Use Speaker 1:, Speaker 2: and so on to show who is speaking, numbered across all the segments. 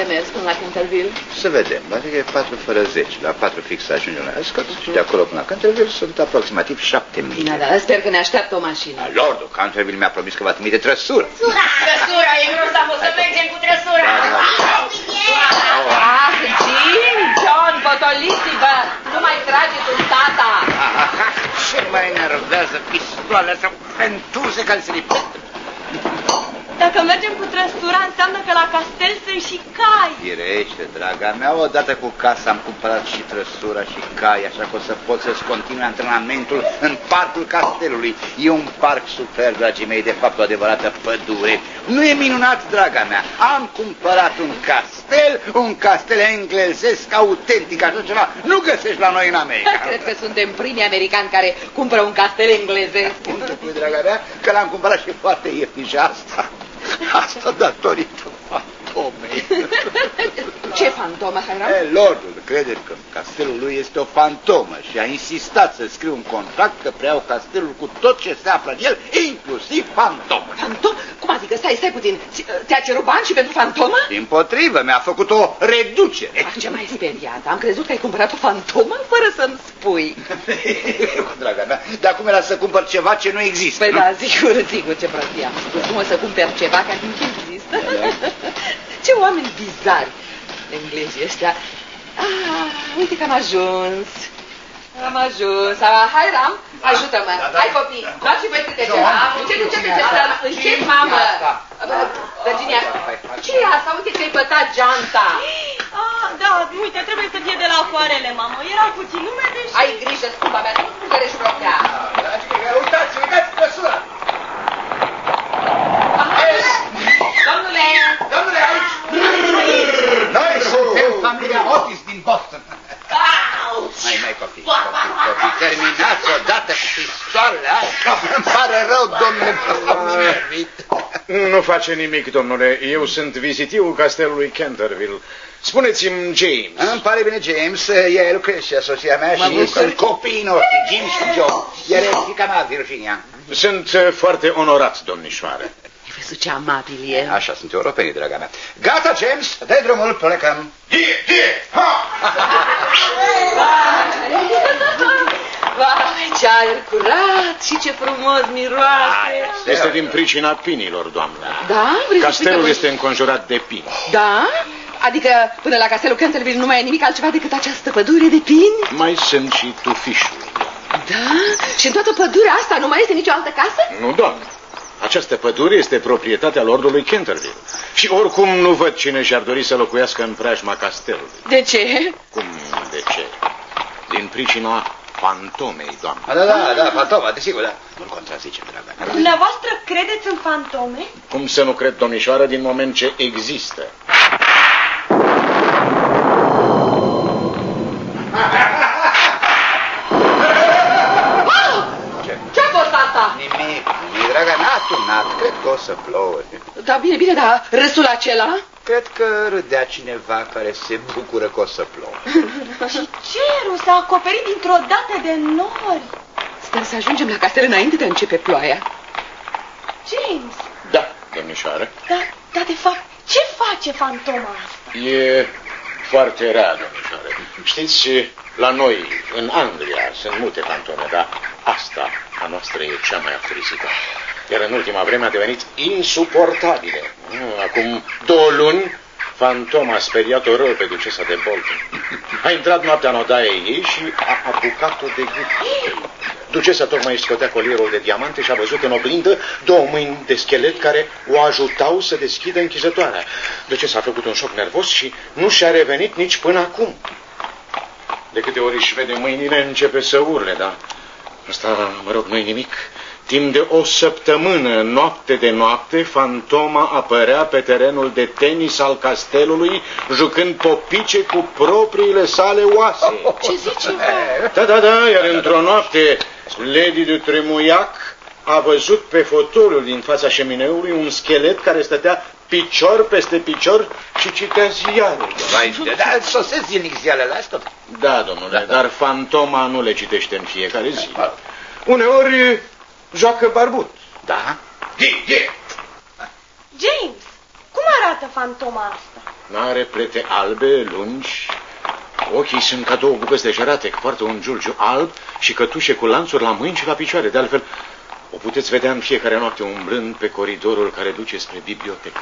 Speaker 1: mers până la Canterville?
Speaker 2: Să vedem, adică e 4 fără 10. La 4 fix ajungem la Ascot și de acolo până la Canterville sunt aproximativ 7 mile.
Speaker 1: Da, sper că ne așteaptă o mașină.
Speaker 2: Lordul Canterville mi-a promis că va trimite trăsură.
Speaker 3: Trăsura, e grozav, o să mergem cu trăsura.
Speaker 1: Jim, John, potoliți-vă, nu mai trageți un tata.
Speaker 2: Ce mai enervează pistoalea sau fentuze care se lipesc?
Speaker 4: Dacă mergem cu trăsura, înseamnă că la castel sunt și cai.
Speaker 2: Firește, draga mea, odată cu casa am cumpărat și trăsura și cai, așa că o să pot să-ți continui antrenamentul în parcul castelului. E un parc super, dragii mei, de fapt o adevărată pădure. Nu e minunat, draga mea? Am cumpărat un castel englezesc autentic, așa ceva nu găsești la noi în America.
Speaker 1: Cred că suntem primii americani care cumpără un castel englezesc.
Speaker 2: Spune, draga mea, că l-am cumpărat și foarte ieftin și asta datorită fantomei.
Speaker 1: Ce fantomă, Hiram?
Speaker 2: Lordul crede că castelul lui este o fantomă și a insistat să scriu un contract că preiau castelul cu tot ce se află în el, inclusiv fantomă.
Speaker 1: Fantomă? Cum adică? Stai puțin. Ți-a cerut bani și pentru fantomă?
Speaker 2: Dimpotrivă, mi-a făcut o reducere.
Speaker 1: Ce mai speriat? Am crezut că ai cumpărat o fantomă fără să-mi spui.
Speaker 2: Draga mea, dar cum era să cumpăr ceva ce nu există?
Speaker 1: Păi da, sigur ce prostie am spus. Cum o să cumperi ceva care nu există? Ce oameni bizari englezii ăștia. Uite că am ajuns. Hiram, ajută-mă. Hai, copii, luați și voi câte ceva. Încep, mamă. Virginia, ce e asta? Uite că-ai pătat geanta.
Speaker 4: Da, uite, trebuie să fie de la acoarele, mamă. Erau puțin umede și...
Speaker 1: Ai grijă, scumpa mea, nu cumpărești rochea.
Speaker 2: Uitați măsura. Domnule, aici! Noi suntem familia Otis din Boston. Mai copii, terminați odată cu pistoalele astea. Îmi pare rău, domnule,
Speaker 5: Nu face nimic, domnule. Eu sunt vizitivul castelului Canterville. Spuneți-mi, James.
Speaker 2: Îmi pare bine, James. E Lucreția, soția mea, și sunt copiii noștri, Jim și Joe. Iar e fiica mea, Virginia.
Speaker 5: Sunt foarte onorat, domnișoare.
Speaker 1: Vezi ce amabil e.
Speaker 2: Așa sunt europenii, draga mea. Gata, James, dai drumul, plecăm.
Speaker 1: Vai, ce aer curat și ce frumos miroase.
Speaker 5: Este din pricina pinilor, doamnă.
Speaker 1: Da?
Speaker 5: Castelul este înconjurat de pini.
Speaker 1: Da? Adică până la castelul Canterville nu mai e nimic altceva decât această pădure de pini?
Speaker 5: Mai sunt și tufișuri.
Speaker 1: Da? Și în toată pădurea asta nu mai este nicio altă casă?
Speaker 5: Nu, doamnă. Această pădure este proprietatea lordului Canterville. Și oricum nu văd cine și-ar dori să locuiască în preajma castelului.
Speaker 1: De ce?
Speaker 5: Cum de ce? Din pricina fantomei, doamnă.
Speaker 2: Da, fantoma, desigur, da. Nu-l contrazicem, draga mea.
Speaker 4: Dumneavoastră credeți în fantome?
Speaker 5: Cum să nu cred, domnișoară, din moment ce există?
Speaker 1: Ce-a fost asta?
Speaker 2: Nimic, draga mea, atunat. Cred că o să plouă.
Speaker 1: Da, bine, dar râsul acela?
Speaker 2: Cred că râdea cineva care se bucură că o să plouă.
Speaker 4: Și cerul s-a acoperit dintr-o dată de nori.
Speaker 1: Sper să ajungem la castel înainte de a începe ploaia.
Speaker 4: James.
Speaker 5: Da, domnișoară.
Speaker 4: Da, de fapt, ce face fantoma asta?
Speaker 5: E foarte rea, domnișoară. Știți, la noi, în Anglia, sunt multe fantome, dar asta a noastră e cea mai afrisită. Iar în ultima vreme a devenit insuportabilă. Acum 2 luni, fantoma a speriat-o rău pe ducesa de Bolton. A intrat noaptea în odaia ei și a apucat-o de gât. Ducesa tocmai își scotea colierul de diamante și a văzut în oglindă 2 mâini de schelet care o ajutau să deschidă închizătoarea. Ducesa a făcut un șoc nervos și nu și-a revenit nici până acum. De câte ori își vede mâinile, începe să urle, dar asta, mă rog, nu-i nimic. Timp de 1 săptămână, noapte de noapte, fantoma apărea pe terenul de tenis al castelului, jucând popice cu propriile sale oase.
Speaker 1: Ce zice?
Speaker 5: Da, iar într-o noapte, Lady de Tremuiac a văzut pe fotoliul din fața șemineului un schelet care stătea picior peste picior și citea ziarul.
Speaker 2: Dar sosesc zilnic ziarele astea?
Speaker 5: Da, domnule, dar fantoma nu le citește în fiecare zi. Uneori joacă barbut.
Speaker 2: Da?
Speaker 4: James, cum arată fantoma asta?
Speaker 5: N-are plete albe, lungi. Ochii sunt ca două bucăți de jerate, poartă un giulgiu alb și cătușe cu lanțuri la mâini și la picioare. De altfel, o puteți vedea în fiecare noapte umblând pe coridorul care duce spre bibliotecă.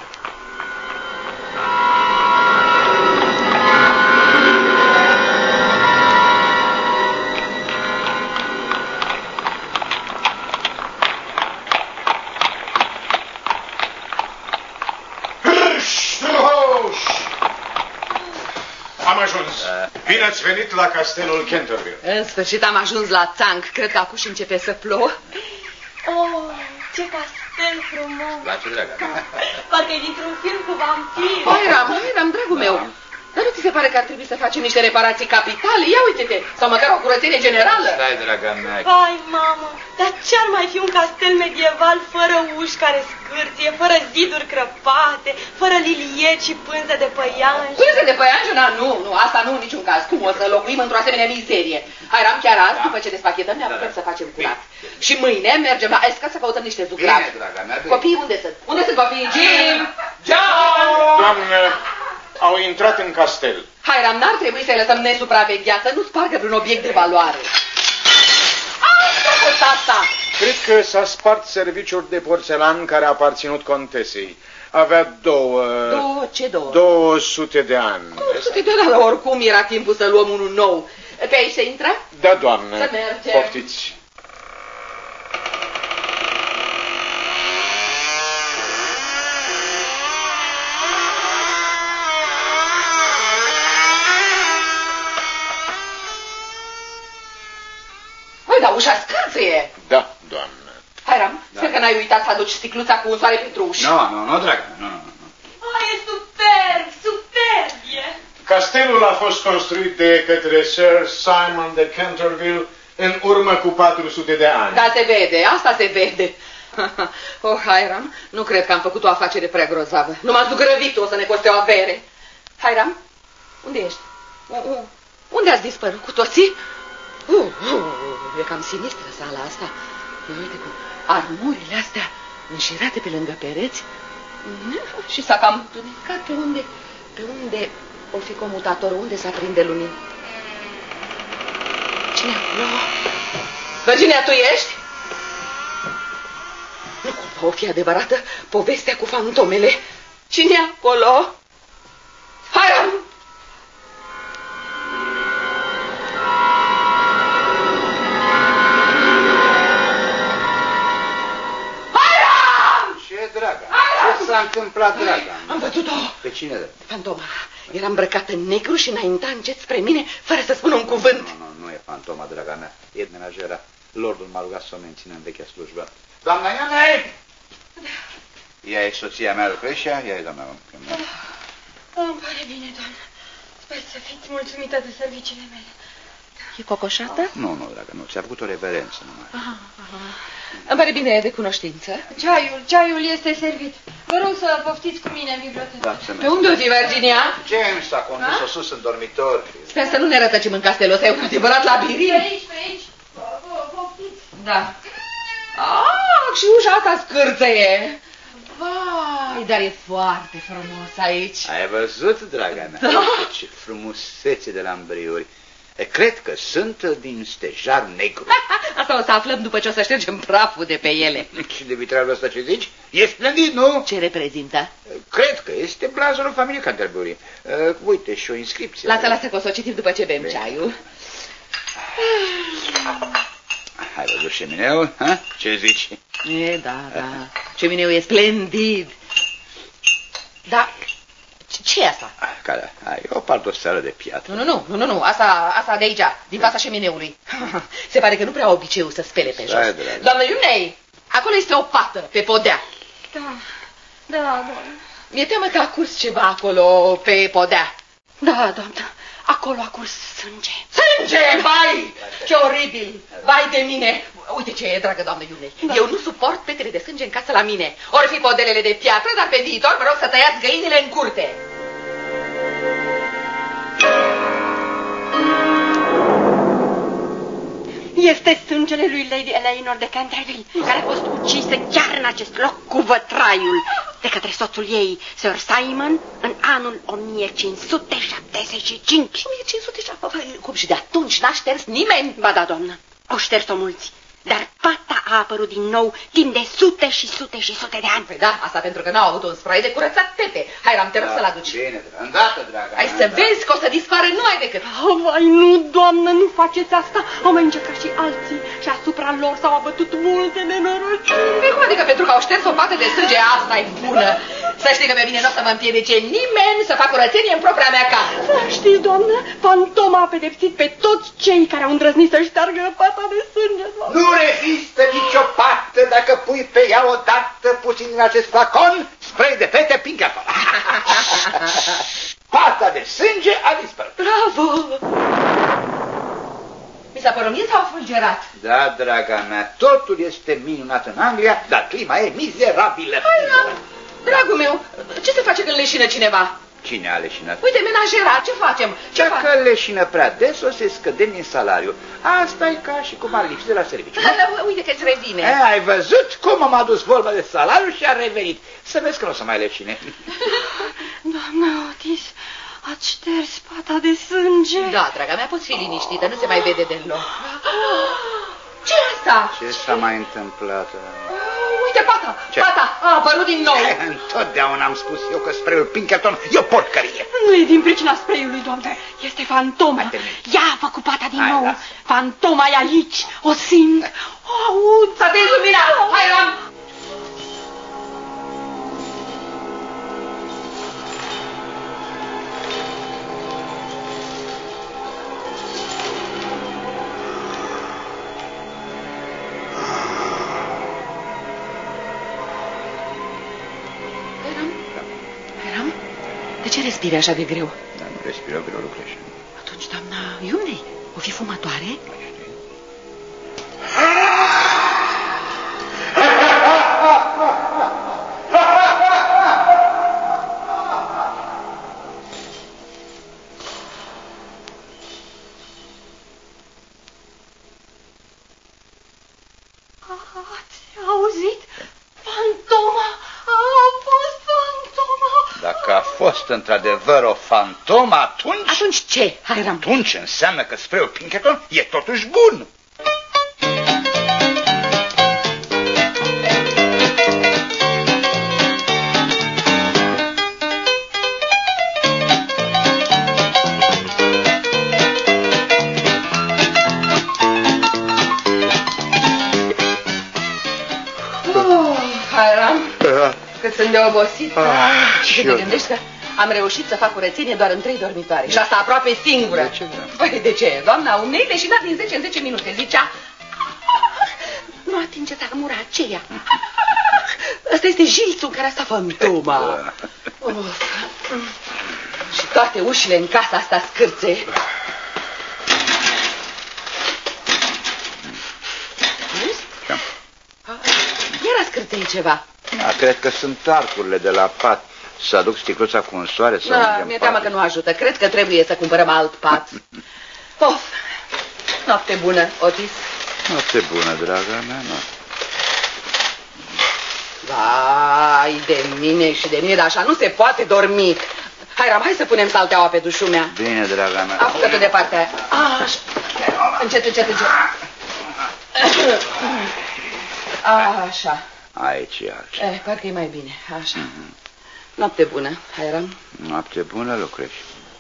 Speaker 5: Am ajuns. Bine ați venit la castelul Canterville.
Speaker 1: În sfârșit am ajuns la țanc. Cred că acum și începe să plouă.
Speaker 4: Oh, ce castel frumos!
Speaker 2: Place, dragă.
Speaker 4: Parcă-i dintr-un film cu vampiri.
Speaker 1: Hiram, dragul meu. Dar nu ți se pare că ar trebui să facem niște reparații capitale? Ia uite-te, sau măcar o curățenie generală.
Speaker 2: Stai, draga mea.
Speaker 4: Hai, mamă, dar ce-ar mai fi un castel medieval fără uși care scârție, fără ziduri crăpate, fără lilieci și pânze de păianjen?
Speaker 1: Pânze de păianjen? Nu, asta nu în niciun caz. Cum o să locuim într-o asemenea mizerie? Hiram, chiar azi, după ce despachetăm, ne apucăm să facem curat. Și mâine mergem la Esca să căutăm niște zugravi.
Speaker 2: Bine, draga mea, bine.
Speaker 1: Copiii unde sunt? Unde sunt copiii? Jim! John!
Speaker 5: Doamnă, au intrat în castel.
Speaker 1: Hiram, n-ar trebui să-i lăsăm nesupravegheat, să nu spargă vreun obiect de valoare. Ce a fost asta?
Speaker 5: Cred că s-a spart serviciul de porțelan care a aparținut contesei. Avea două...
Speaker 1: Ce două?
Speaker 5: 200 de ani.
Speaker 1: 200 de ani, oricum era timpul să luăm unul nou. Pe aici se intră?
Speaker 5: Da, doamnă.
Speaker 1: Să mergem.
Speaker 5: Poftiți.
Speaker 1: Dar ușa scârțâie.
Speaker 5: Da, doamnă.
Speaker 1: Hiram, sper că n-ai uitat să aduci sticluța cu un soare pentru uși.
Speaker 2: Nu, dragă, nu.
Speaker 4: E superb, e.
Speaker 5: Castelul a fost construit de către Sir Simon de Canterville în urmă cu 400 de ani.
Speaker 1: Da, se vede, asta se vede. Oh, Hiram, nu cred că am făcut o afacere prea grozavă. Nu m-a zugrăvit, o să ne coste o avere. Hiram, unde ești? Unde ați dispărut cu toții? E cam sinistră sala asta. Uite cu armurile astea înșirate pe lângă pereți. Și s-a cam întunecat pe unde o fi comutatorul, unde s-a prinde lumini. Cine acolo? Virginia, tu ești? Nu cumva o fi adevărată povestea cu fantomele. Cine acolo? Hiram!
Speaker 2: Ce s-a întâmplat, draga?
Speaker 1: Am văzut-o.
Speaker 2: Pe cine?
Speaker 1: Fantoma. Era îmbrăcată în negru și înainta încet spre mine, fără să spună un cuvânt.
Speaker 2: Nu e fantoma, draga mea. E menajera. Lordul m-a rugat să o mențină în vechea slujbă. Doamna Ionei! Ea e soția mea, Lucreția, ea e doamna.
Speaker 4: Îmi pare bine, doamnă. Sper să fiți mulțumită de serviciile mele.
Speaker 1: E cocoșată?
Speaker 2: Nu, dragă, nu. Ți-a făcut o reverență numai.
Speaker 1: Îmi pare bine de cunoștință.
Speaker 4: Ceaiul este servit. Vă rog să poftiți cu mine în bibliotecă.
Speaker 2: Da,
Speaker 1: Pe unde o fi, Virginia?
Speaker 2: James a condus-o sus în dormitor.
Speaker 1: Sper să nu ne rătăcim în castelul ăsta, e un adevărat labirint.
Speaker 4: Pe aici. Poftiți.
Speaker 1: Da. Și ușa asta scârțăie. Vai, dar e foarte frumos aici.
Speaker 2: Ai văzut, draga mea?
Speaker 1: Da.
Speaker 2: Ce frumusețe de lambriuri. Cred că sunt din stejar negru.
Speaker 1: Asta o să aflăm după ce o să ștergem praful de pe ele.
Speaker 2: Și de vitralul ăsta ce zici? E splendid, nu?
Speaker 1: Ce reprezintă?
Speaker 2: Cred că este blazonul familiei Canterbury. Uite, și o inscripție.
Speaker 1: Lasă că o să o citim după ce bem ceaiul.
Speaker 2: Ai văzut șemineul? Ha? Ce zici?
Speaker 1: Da. Șemineul e splendid. Da, ce e asta?
Speaker 2: Care? E o paltoseară de piatră.
Speaker 1: Nu, asta de aici, din fața șemineului. Se pare că nu prea au obiceiul să spele pe jos. Doamnă Iunei, acolo este o pată pe podea.
Speaker 4: Da, doamnă.
Speaker 1: Mi-e teamă că a curs ceva acolo pe podea. Da, doamnă, acolo a curs sânge. Sânge, vai! Ce oribil! Vai de mine! Uite ce e, dragă doamnă Iunei. Da. Eu nu suport petele de sânge în casă la mine. Ori fi podelele de piatră, dar pe viitor vă rog să tăiați găinile în curte.
Speaker 4: Este sângele lui Lady Eleanor de Canterville, care a fost ucisă chiar în acest loc cu vătraiul. de către soțul ei, Sir Simon, în anul 1575.
Speaker 1: 1575? Cum și de atunci n-a șters nimeni?
Speaker 4: Ba da, doamnă, au șters-o mulți. Dar pata a apărut din nou timp de sute și sute și sute de ani.
Speaker 1: Păi da, asta pentru că n-au avut un spray de curățat pete. Hai, Ram, te rog să-l aduci.
Speaker 2: Bine, îndată, dragă.
Speaker 1: Hai să vezi că o să dispară numai decât.
Speaker 4: Vai, nu, doamnă, nu faceți asta. Au mai încercat și alții și asupra lor s-au abătut multe nenorociri.
Speaker 1: Păi cum adică pentru că au șters o pată de sânge, asta e bună? Să știi că pe mine nu o să mă împiedice nimeni să fac curățenie în propria mea casă.
Speaker 4: Să știți, doamnă, fantoma a pedepsit pe toți cei care au îndrăznit să șteargă pata de sânge, doamnă.
Speaker 2: Nu rezistă nicio pată dacă pui pe ea odată puțin din acest flacon spray de fete Pinkerton. Pata de sânge a dispărut.
Speaker 1: Bravo! Mi s-a părut mie sau a fulgerat?
Speaker 2: Da, draga mea, totul este minunat în Anglia, dar clima e mizerabilă.
Speaker 1: Dragul meu, ce se face când leșină cineva?
Speaker 2: Cine a leșinat?
Speaker 1: Uite, menagerat, ce facem?
Speaker 2: Dacă leșină prea des, o să-i scădem din salariu. Asta e ca și cum ar lipsi de la serviciu.
Speaker 1: Uite că îți revine.
Speaker 2: Ai văzut cum am adus vorba de salariu și a revenit. Să vezi că nu o să mai leșine.
Speaker 4: Doamna Otis, ați șters pata de sânge?
Speaker 1: Da, draga mea, poți fi liniștită, nu se mai vede deloc. Ce-i asta?
Speaker 2: Ce s-a mai întâmplat?
Speaker 1: Uite, pata, pata, a apărut din nou.
Speaker 2: Întotdeauna am spus eu că spray-ul Pinkerton e o porcărie.
Speaker 4: Nu e din pricina spray-ului, doamne, este fantoma. Ea a făcut pata din nou.
Speaker 2: Las.
Speaker 4: Fantoma e aici, o simt, o aud.
Speaker 1: S-a prins lumina, hai, Ram. De ce respiri așa de greu?
Speaker 2: Dar nu respiră greu, Lucrești.
Speaker 1: Atunci, doamna Iunei, o fi fumătoare?
Speaker 4: Ați auzit? Fantoma! A fost fantoma!
Speaker 2: Dacă a fost într-adevăr o fantomă, atunci...
Speaker 1: Atunci ce, Hiram?
Speaker 2: Atunci înseamnă că spray-ul Pinkerton e totuși bun.
Speaker 1: Hiram, cât sunt de obosit. Și te
Speaker 2: eu
Speaker 1: gândești că am reușit să fac curățenie doar în 3 dormitoare. Și asta aproape singură.
Speaker 2: De ce?
Speaker 1: Păi de ce? Doamna Unei leșina din 10 în 10 minute. Zicea, nu atingeți armura aceea. Ăsta este jilțul în care asta fantoma. Și toate ușile în casa asta scârțe. Iar scârței ceva.
Speaker 2: Da, cred că sunt arcurile de la pat. Să aduc sticluța cu un soare să
Speaker 1: Da, mi-e teamă că nu ajută. Cred că trebuie să cumpărăm alt pat. Of! Noapte bună, Otis.
Speaker 2: Noapte bună, draga mea, noapte.
Speaker 1: Vai de mine și de mine, dar așa nu se poate dormi. Hai, Ram, hai să punem salteaua pe dușul mea.
Speaker 2: Bine, draga mea.
Speaker 1: Apucă-te de partea aia. Așa. Încet, încet, încet. Așa.
Speaker 2: Aici e altceva.
Speaker 1: Parcă e mai bine. Așa. Noapte bună, Hiram.
Speaker 2: Noapte bună, Lucrești.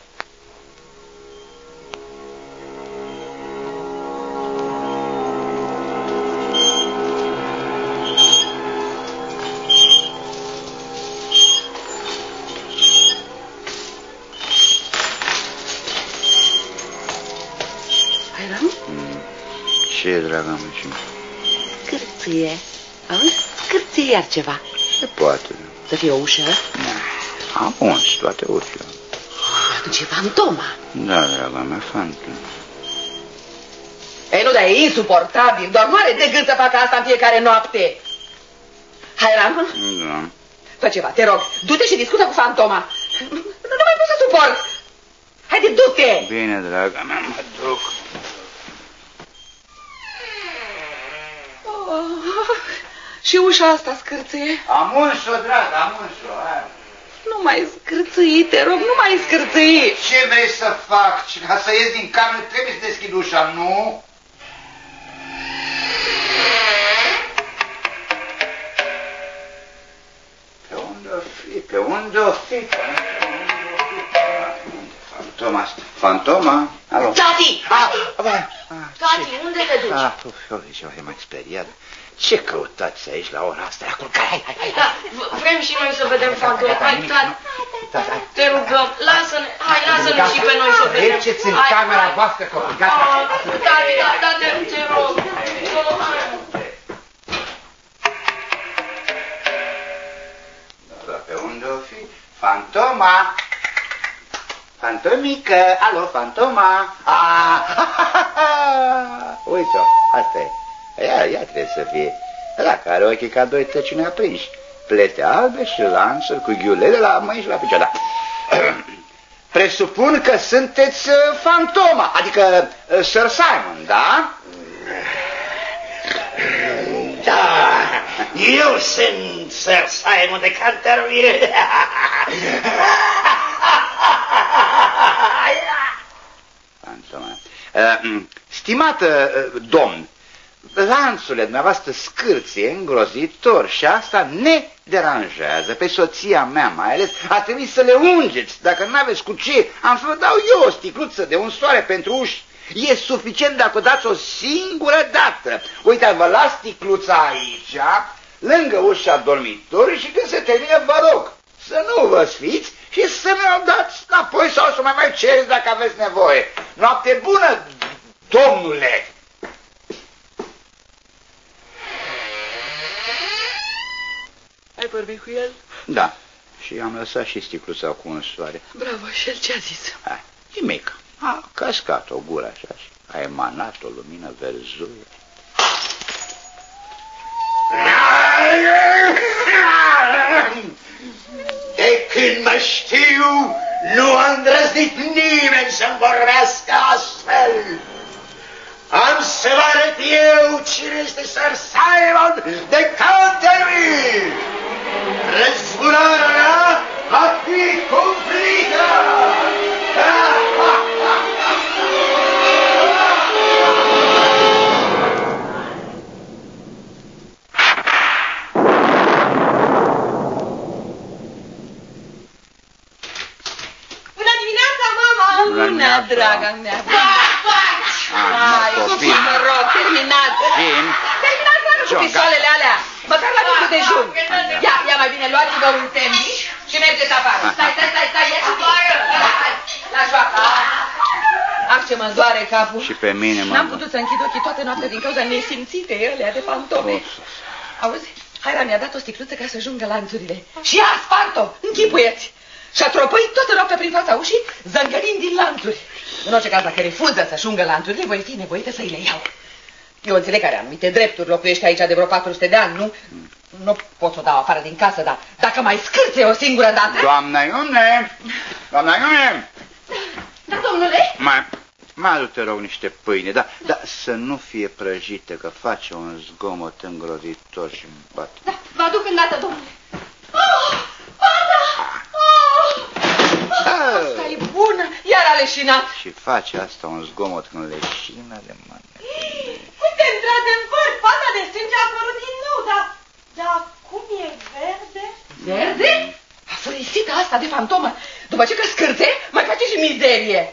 Speaker 1: Hiram?
Speaker 2: Ce e, draga mea?
Speaker 1: Scârție. Auzi? Scârție iar ceva.
Speaker 2: Se poate.
Speaker 1: Să fie o ușă?
Speaker 2: Am uns toate ușile.
Speaker 1: Atunci e fantoma.
Speaker 2: Da, draga mea, fantomă.
Speaker 1: Ei, nu, dar e insuportabil. Doar nu are de gând să facă asta în fiecare noapte. Hai, Ram?
Speaker 2: Da.
Speaker 1: Fă ceva, te rog. Du-te și discută cu fantoma. Nu mai pot să suport. Haide, du-te!
Speaker 2: Bine, draga mea, mă duc.
Speaker 1: Și Și ușa asta scârțâie.
Speaker 2: Am uns-o, dragă, am uns-o.
Speaker 1: Nu mai scârțâi, te rog, nu mai scârțâi.
Speaker 2: Ce vrei să fac? Ca să ies din cameră trebuie să deschid ușa, nu? Pe unde o fi? Pe unde o fi? Fantoma asta. Fantoma? Alo?
Speaker 3: Tati! Tati, unde te duci?
Speaker 2: Ce mai speriat. Ce căutați aici la ora asta? Hai.
Speaker 3: Da, vrem și noi să vedem fantoma. Hai, tati, te rugăm, lasă-ne, hai, lasă-ne și pe noi să vedem.
Speaker 2: Mergeți în camera voastră, copii, gata.
Speaker 3: Tati, te rog.
Speaker 2: Dar pe unde o fi? Fantoma! Fantomică! Alo, Fantoma! Uite-o, asta e. Ea trebuie să fie. Dacă are ochii ca doi tăciuni aprinși. Plete albe și lansuri cu ghiulele la mâini și la picioare. Presupun că sunteți Fantoma, adică Sir Simon, da?
Speaker 6: Da, eu sunt Sir Simon de Canterville.
Speaker 2: Fantoma. Stimată domn, lanțurile dumneavoastră scârție îngrozitor și asta ne deranjează pe soția mea mai ales. A trebuit să le ungeți. Dacă nu aveți cu ce, am să vă dau eu o sticluță de unsoare pentru uși. E suficient dacă o dați o singură dată. Uitați, vă las sticluța aici, lângă ușa dormitorului și când se termină, vă rog să nu vă sfiți și să ne-o dați înapoi sau să mai cereți dacă aveți nevoie. Noapte bună, domnule!
Speaker 1: Ai vorbit cu el?
Speaker 2: Da, și am lăsat și sticluța cu unsoare.
Speaker 1: Bravo, și el ce a zis?
Speaker 2: Nimic. A căscat o gură așa și a emanat o lumină verzuie.
Speaker 6: De când mă știu, nu a îndrăznit nimeni să-mi vorbească astfel. Am să vă arăt eu cine este Sir Simon de Canterville. Răzbunarea mea va fi cumplită.
Speaker 4: Bună dimineața, mama!
Speaker 1: Bună, draga mea! Hai, copii, mă rog, terminați! Terminați, mă, cu pistoalele alea! Măcar la micul dejun! Ia mai bine, luați-vă un sandwich și mergeți afară! Stai, ia și afară! La joacă! Ah, ce mă doare capul!
Speaker 2: Și pe mine, mă.
Speaker 1: N-am putut să închid ochii toată noaptea din cauza nesimțitei alea de fantome. Auzi, Haira mi-a dat o sticluță ca să jungă lanțurile. Și a spart-o, închipuieți! Și-a tropăit toată noaptea prin fața ușii, zângărind din lanțuri. În orice caz, dacă refuză să-și ungă lanțurile, voi fi nevoită să-i le iau. Eu înțeleg că are anumite drepturi, locuiește aici de vreo 400 de ani, nu? Nu pot să o dau afară din casă, dar dacă mai scârție o singură dată...
Speaker 2: Doamna Iune! Doamna Iune!
Speaker 3: Da, domnule?
Speaker 2: Mai adu, te rog, niște pâine, dar să nu fie prăjite, că face un zgomot îngrozitor și îmi bate.
Speaker 3: Da, vă aduc îndată, domnule.
Speaker 1: Asta e bună, iar a leșinat.
Speaker 2: Și face asta un zgomot când leșină de mână.
Speaker 4: Uite, într-adevăr, fata de sânge a apărut din nou, dar cum e verde?
Speaker 1: Verde? Afurisită asta de fantomă. După ce că scârțe, mai face și mizerie.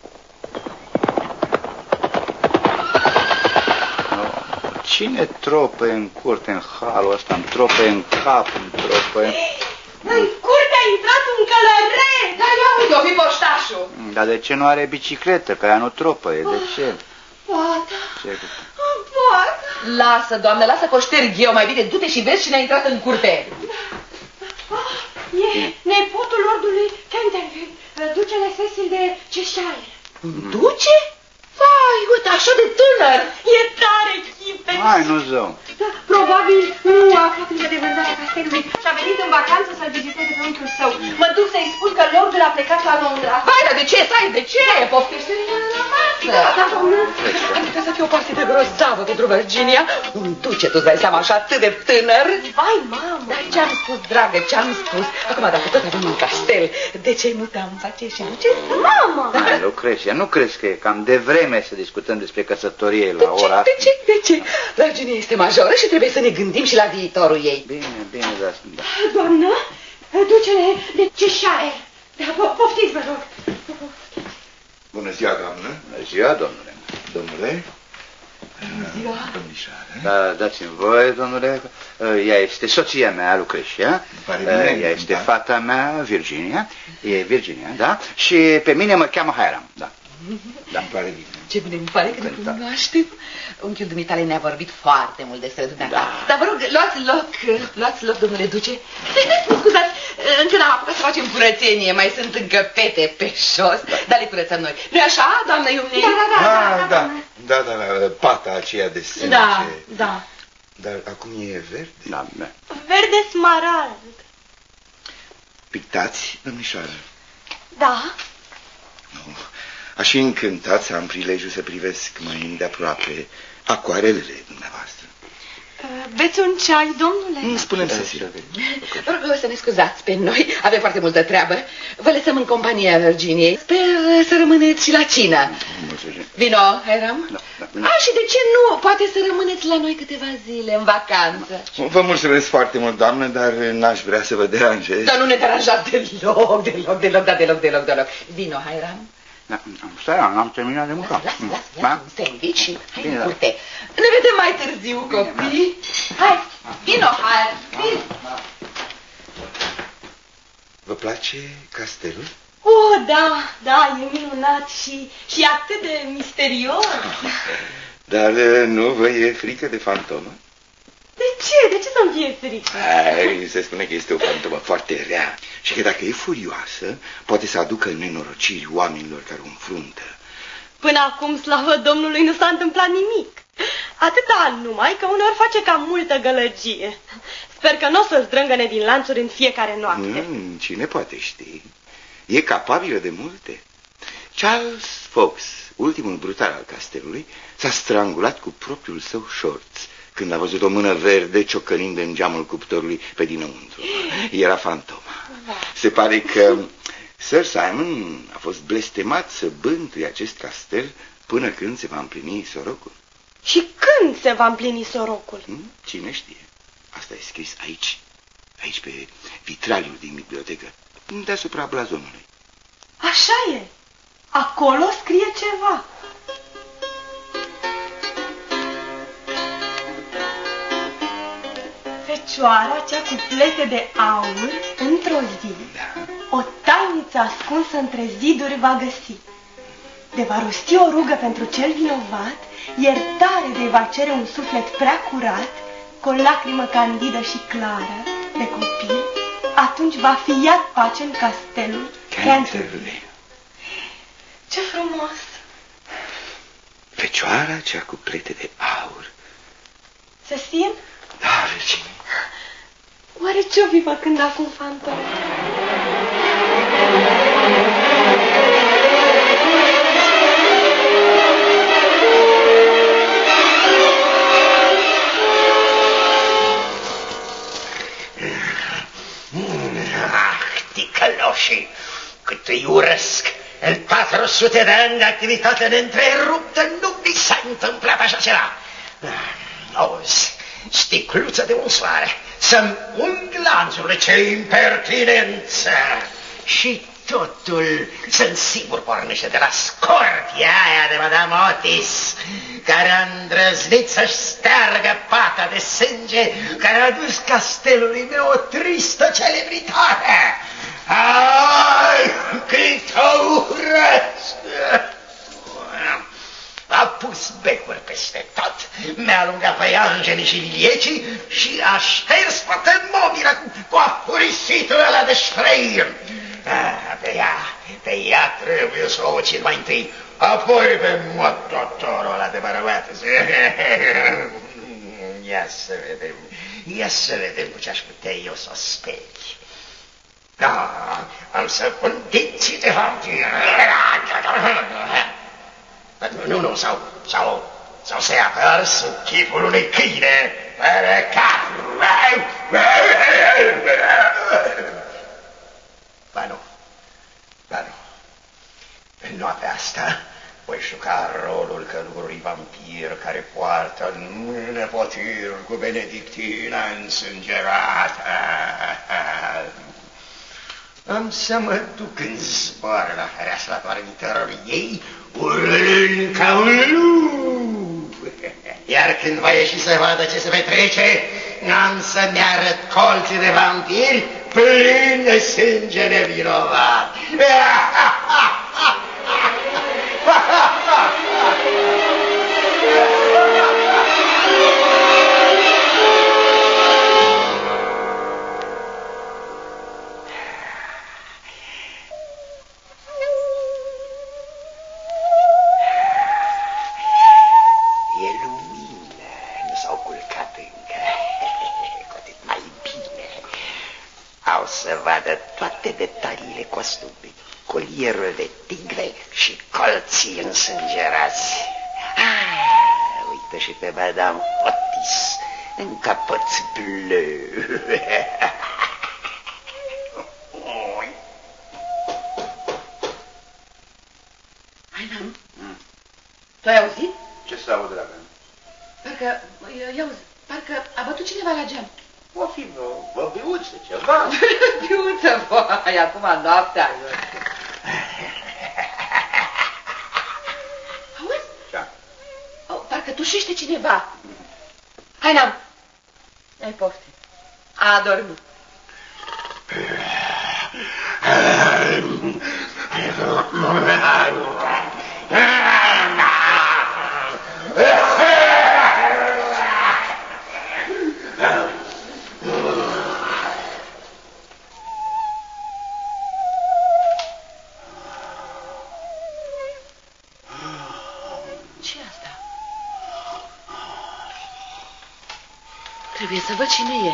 Speaker 2: Cine tropă în curte în halul ăsta, îmi tropă în cap, îmi tropă...
Speaker 4: În curte a intrat un călăreț!
Speaker 1: Da, ia uite, o fi poștașul.
Speaker 2: Dar de ce nu are bicicletă? Că ea nu tropă, de ce?
Speaker 4: Poate.
Speaker 2: Ce?
Speaker 4: Poate.
Speaker 1: Lasă, doamnă, lasă că o șterg eu. Mai bine du-te și vezi cine a intrat în curte.
Speaker 4: E nepotul lordului Canterville, ducele Cecil de Cheshire.
Speaker 1: Duce? Vai, uite, așa de tânăr.
Speaker 4: E tare, chipe.
Speaker 2: Hai, nu zău.
Speaker 4: Probabil nu a aflat încă de vânzarea castelului și a venit în vacanță să-l viziteze pe unchiul său. Mă duc să-i spun că lordul a plecat la Londra.
Speaker 1: Hai, dar de ce, stai, de ce? Poftește-ne la masă.
Speaker 4: Da, doamnă.
Speaker 1: Ar putea să fie o partidă grozavă pentru Virginia. Un duce, tu-ți dai seama, așa atât de tânăr.
Speaker 4: Vai, mamă.
Speaker 1: Dar ce-am spus, dragă, ce-am spus? Acum, dacă tot avem un castel, de ce nu te-am face și duce?
Speaker 4: Mamă.
Speaker 2: Hai, Lucreția, nu crezi că e cam devreme să discutăm despre căsătorie la ora asta?
Speaker 1: De ce? Virginia este majoră și trebuie să ne gândim și la viitorul ei.
Speaker 2: Bine, da.
Speaker 4: Doamnă, ducele de ceșaer. Poftiți, vă rog.
Speaker 6: Bună ziua, doamnă.
Speaker 2: Bună ziua, domnule.
Speaker 6: Domnule?
Speaker 1: Bună ziua.
Speaker 6: Domnișoară.
Speaker 2: Da, dați-mi voie, domnule. Ea este soția mea, Lucreția. Ea este fata mea, Virginia. E Virginia, da? Și pe mine mă cheamă Hiram, da.
Speaker 6: Da, îmi pare bine.
Speaker 1: Ce bine îmi pare că ne cunoaștem. Unchiul dumitale ne-a vorbit foarte mult despre dumneata.
Speaker 2: Da.
Speaker 1: Dar vă rog, luați loc, domnule duce. Scuzați, încă n-am apucat să facem curățenie, mai sunt încă pete pe jos, dar le curățăm noi. Nu-i așa, doamnă Iulie?
Speaker 6: Da, pata aceea de sânge.
Speaker 4: Da.
Speaker 6: Dar acum e verde.
Speaker 2: Da.
Speaker 4: Verde smarald.
Speaker 6: Pictați, domnișoară?
Speaker 4: Da.
Speaker 6: Aș fi încântat să am prilejul să privesc mai îndeaproape acoarelele dumneavoastră.
Speaker 4: Beți un ceai, domnule?
Speaker 6: Spune-mi să zi.
Speaker 1: Vă rog să ne scuzați pe noi, avem foarte multă treabă. Vă lăsăm în compania Virginiei. Sper să rămâneți și la cină. Vino, Hiram?
Speaker 2: Da.
Speaker 1: Și de ce nu? Poate să rămâneți la noi câteva zile în vacanță.
Speaker 6: Vă mulțumesc foarte mult, doamnă, dar n-aș vrea să vă deranjez.
Speaker 1: Dar nu ne deranjați deloc. Vino, Hiram.
Speaker 2: Stai, n-am terminat de mâncat.
Speaker 1: Lasă un sandwich și hai
Speaker 2: Bine,
Speaker 1: în curte. Ne vedem mai târziu, copii. Hai, vino, Hiram.
Speaker 6: Vă place castelul?
Speaker 4: Da, e minunat și atât de misterios.
Speaker 6: Dar nu vă e frică de fantomă?
Speaker 4: De ce? De ce să-mi fie frică?
Speaker 6: Se spune că este o fantomă foarte rea și că dacă e furioasă, poate să aducă nenorociri oamenilor care o înfruntă.
Speaker 4: Până acum, slavă Domnului, nu s-a întâmplat nimic. Atâta numai că uneori face cam multă gălăgie. Sper că nu o să zdrângăne din lanțuri în fiecare noapte.
Speaker 6: Cine poate ști? E capabilă de multe. Charles Fox, ultimul brutar al castelului, s-a strangulat cu propriul său șorț când a văzut o mână verde ciocănind în geamul cuptorului pe dinăuntru. Era fantoma. Se pare că Sir Simon a fost blestemat să bântuie acest castel până când se va împlini sorocul.
Speaker 4: Și când se va împlini sorocul?
Speaker 6: Cine știe? Asta e scris aici pe vitraliul din bibliotecă, deasupra blazonului.
Speaker 4: Așa e. Acolo scrie ceva. Fecioara cea cu plete de aur, într-o zi, o tainiță ascunsă între ziduri va găsi. De va rosti o rugă pentru cel vinovat, iertare de va cere un suflet prea curat, cu o lacrimă candidă și clară de copil, atunci va fi iad pace în castelul Canterbury. Ce frumos!
Speaker 6: Fecioara cea cu plete de aur.
Speaker 4: Cecil?
Speaker 6: Da, Virginie.
Speaker 4: Oare ce-o fi făcând acum fantomă?
Speaker 6: Ticăloșii, cât îi urăsc! În 400 de ani de activitate neîntreruptă nu mi s-a întâmplat așa ceva. Auzi, sticluță de unsoare, să-mi ung lanțurile, ce impertinență! Și totul, sunt sigur, pornește de la scorpia aia de Madame Otis, care a îndrăznit să-și steargă pata de sânge, care a adus castelului meu o tristă celebritate. Ai, cât o urăsc! A pus becuri peste tot, mi-a alungat pe angelii și liliecii și a șters toată mobila cu afurisitul ăla de ștrăir. Pe ea trebuie să o ucid mai întâi, apoi pe mototorul ăla de bărbat. Ia să vedem cu ce aș putea eu să o speri. Da, am să pun dinții de vampir. Nu, sau să ia păr sub chipul unui câine fără cap. Ba nu. În noaptea asta voi juca rolul călugărului vampir care poartă în mână potirul cu benedictina însângerată. Am să mă duc în zbor la fereastra dormitorului ei, urlând ca un lup. Iar când va ieși să vadă ce se petrece, am să-mi arăt colții de vampiri plini de sânge nevinovat. Toate detaliile costumului, colierul de tigre și colții însângerați. Uite și pe Madame Otis în capoți bleu.
Speaker 1: Hainam, tu ai auzit?
Speaker 2: Ce să aud, dragă?
Speaker 1: Parcă a bătut cineva la geam.
Speaker 2: O fi o biuță, ceva.
Speaker 1: Biuță, voi, acum noaptea. Auzi?
Speaker 2: Ce?
Speaker 1: Parcă tușește cineva. Hainam, ai poftit. A adormit. Trebuie să văd cine e.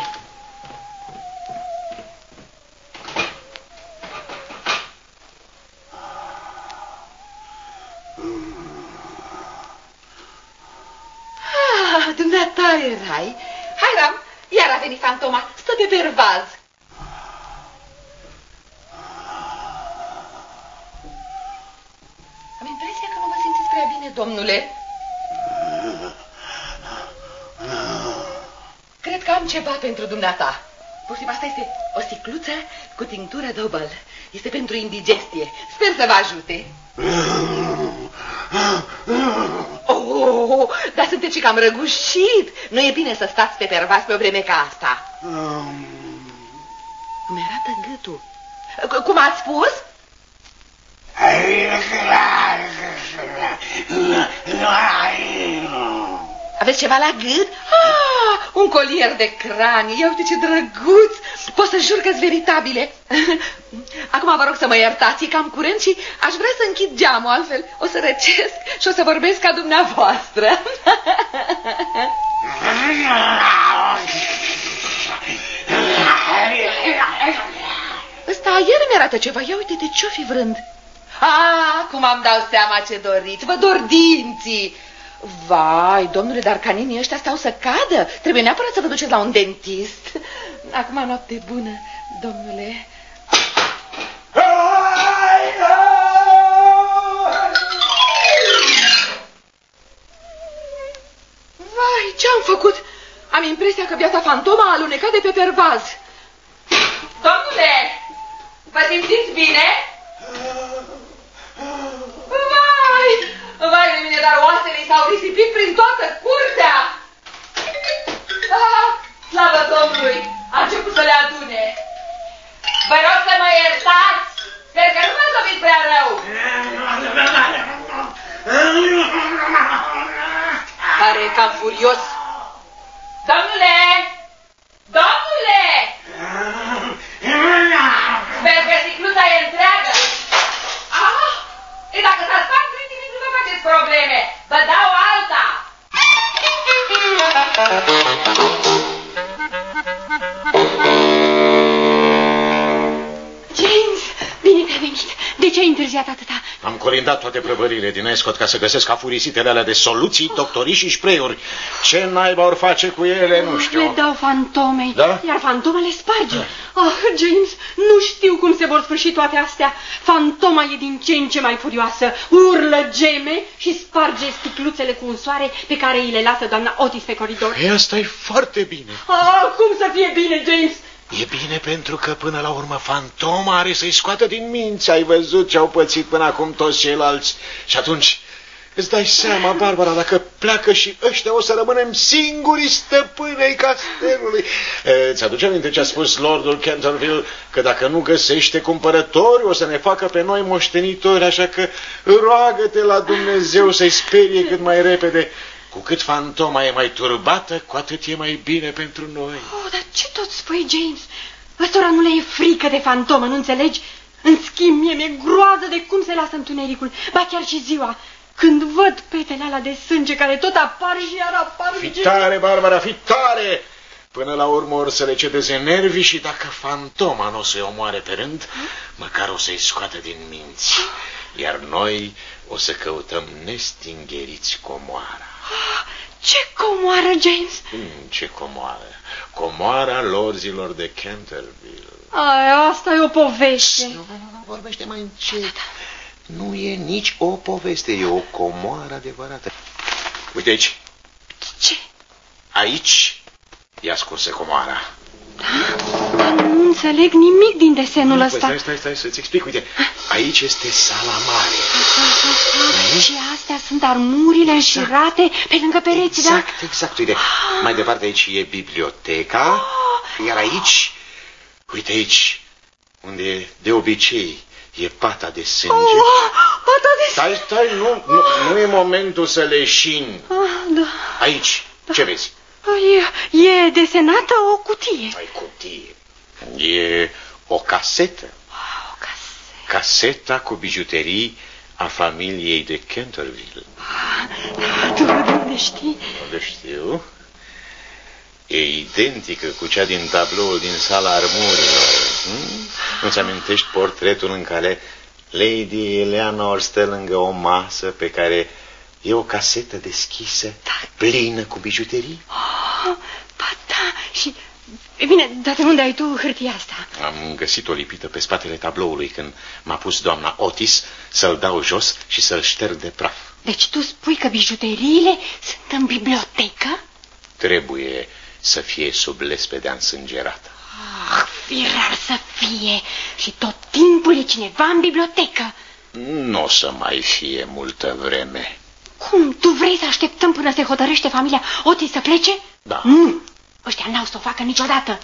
Speaker 1: Dumneata erai? Hairam, iar a venit fantoma, stă pe pervaz. Am impresia că nu vă simțiți prea bine, domnule. Cred că am ceva pentru dumneata. Poftim, asta este o sticluță cu tinctură Dobel. Este pentru indigestie. Sper să vă ajute. Oh, dar sunteți și cam răgușit. Nu e bine să stați pe pervaz pe o vreme ca asta. Îmi arată gâtul. Cum ați spus? Aveți ceva la gât? Un colier de crani. Ia uite ce drăguț. Pot să jur că-s veritabile. Acum vă rog să mă iertați, e cam curând și aș vrea să închid geamul, altfel o să răcesc și o să vorbesc ca dumneavoastră. Ăsta ieri mi-arată ceva. Ia uite de ce-o fi vrând. Cum am dau seama ce doriți. Vă dor dinții. Vai, domnule, dar caninii ăștia stau să cadă. Trebuie neapărat să vă duceți la un dentist. Acum noapte bună, domnule. Vai, ce-am făcut? Am impresia că biata fantoma a alunecat de pe pervaz. Domnule, vă simțiți bine? Vai de mine, dar oasele s-au risipit prin toată curtea. Slavă Domnului, a început să le adune. Vă rog să mă iertați, sper că nu m-ați lovit prea rău. Pare cam furios. Domnule! Domnule! Sper că sticluța e întreagă. E dacă s-a spart, nu vă faceți probleme. Vă dau alta.
Speaker 4: James, bine te-ai venit. De ce ai întârziat atâta?
Speaker 5: Am colindat toate prăvările din Escot ca să găsesc afurisitele alea de soluții, doctorii și spray-uri. Ce naiba or face cu ele, nu știu.
Speaker 4: Le dau fantomei,
Speaker 5: da?
Speaker 4: Iar fantoma le sparge. James, nu știu cum se vor sfârși toate astea. Fantoma e din ce în ce mai furioasă. Urlă, geme și sparge sticluțele cu unsoare pe care îi le lasă doamna Otis pe coridor.
Speaker 5: E, asta e foarte bine.
Speaker 4: Cum să fie bine, James?
Speaker 5: E bine pentru că până la urmă fantoma are să-i scoată din minți. Ai văzut ce au pățit până acum toți ceilalți. Și atunci îți dai seama, Barbara, dacă pleacă și ăștia o să rămânem singurii stăpânei castelului. Ți-aduce aminte ce a spus Lordul Canterville? Că dacă nu găsește cumpărători o să ne facă pe noi moștenitori. Așa că roagă-te la Dumnezeu să-i sperie cât mai repede. Cu cât fantoma e mai turbată, cu atât e mai bine pentru noi.
Speaker 4: Dar ce tot spui, James? Ăstora nu le e frică de fantomă, nu înțelegi? În schimb, mie mi-e groază de cum se lasă întunericul, ba chiar și ziua. Când văd petele alea de sânge care tot apar și iar apar...
Speaker 5: Fi tare, Barbara, fi tare! Până la urmă or să le cedeze nervii și dacă fantoma nu o să-i omoare pe rând, măcar o să-i scoată din minți. Iar noi o să căutăm nestingheriți comoara.
Speaker 4: Ce comoară, James?
Speaker 5: Ce comoară? Comoara lorzilor de Canterville.
Speaker 4: Asta e o poveste.
Speaker 5: Nu, vorbește mai încet. Nu e nici o poveste, e o comoară adevărată. Uite aici.
Speaker 4: Ce?
Speaker 5: Aici e ascunsă comoara.
Speaker 4: Dar nu înțeleg nimic din desenul ăsta.
Speaker 5: Stai să-ți explic. Uite, aici este sala mare.
Speaker 4: Și astea sunt armurile înșirate pe lângă pereți, da?
Speaker 5: Exact. Uite, mai departe aici e biblioteca, iar aici, uite aici, unde de obicei e pata de sânge.
Speaker 4: Pata de sânge!
Speaker 5: Stai, nu e momentul să leșini.
Speaker 4: Da.
Speaker 5: Aici, ce vezi?
Speaker 4: E desenată o cutie.
Speaker 5: Ai cutie. E o casetă.
Speaker 4: O casetă.
Speaker 5: Caseta cu bijuterii a familiei de Canterville.
Speaker 4: Tu de unde știi?
Speaker 5: Unde știu? E identică cu cea din tabloul din sala armurilor. Nu-ți amintești portretul în care Lady Eleanor stă lângă o masă pe care e o casetă deschisă, plină cu bijuterii?
Speaker 4: Ba da, și... Bine, dar de unde ai tu hârtia asta?
Speaker 5: Am găsit-o lipită pe spatele tabloului când m-a pus doamna Otis să-l dau jos și să-l șterg de praf.
Speaker 4: Deci tu spui că bijuteriile sunt în bibliotecă?
Speaker 5: Trebuie să fie sub lespedea însângerată.
Speaker 4: Firar să fie. Și tot timpul e cineva în bibliotecă.
Speaker 5: Nu o să mai fie multă vreme.
Speaker 4: Cum? Tu vrei să așteptăm până se hotărăște familia Otis să plece?
Speaker 5: Da.
Speaker 4: Nu, ăștia n-au să o facă niciodată.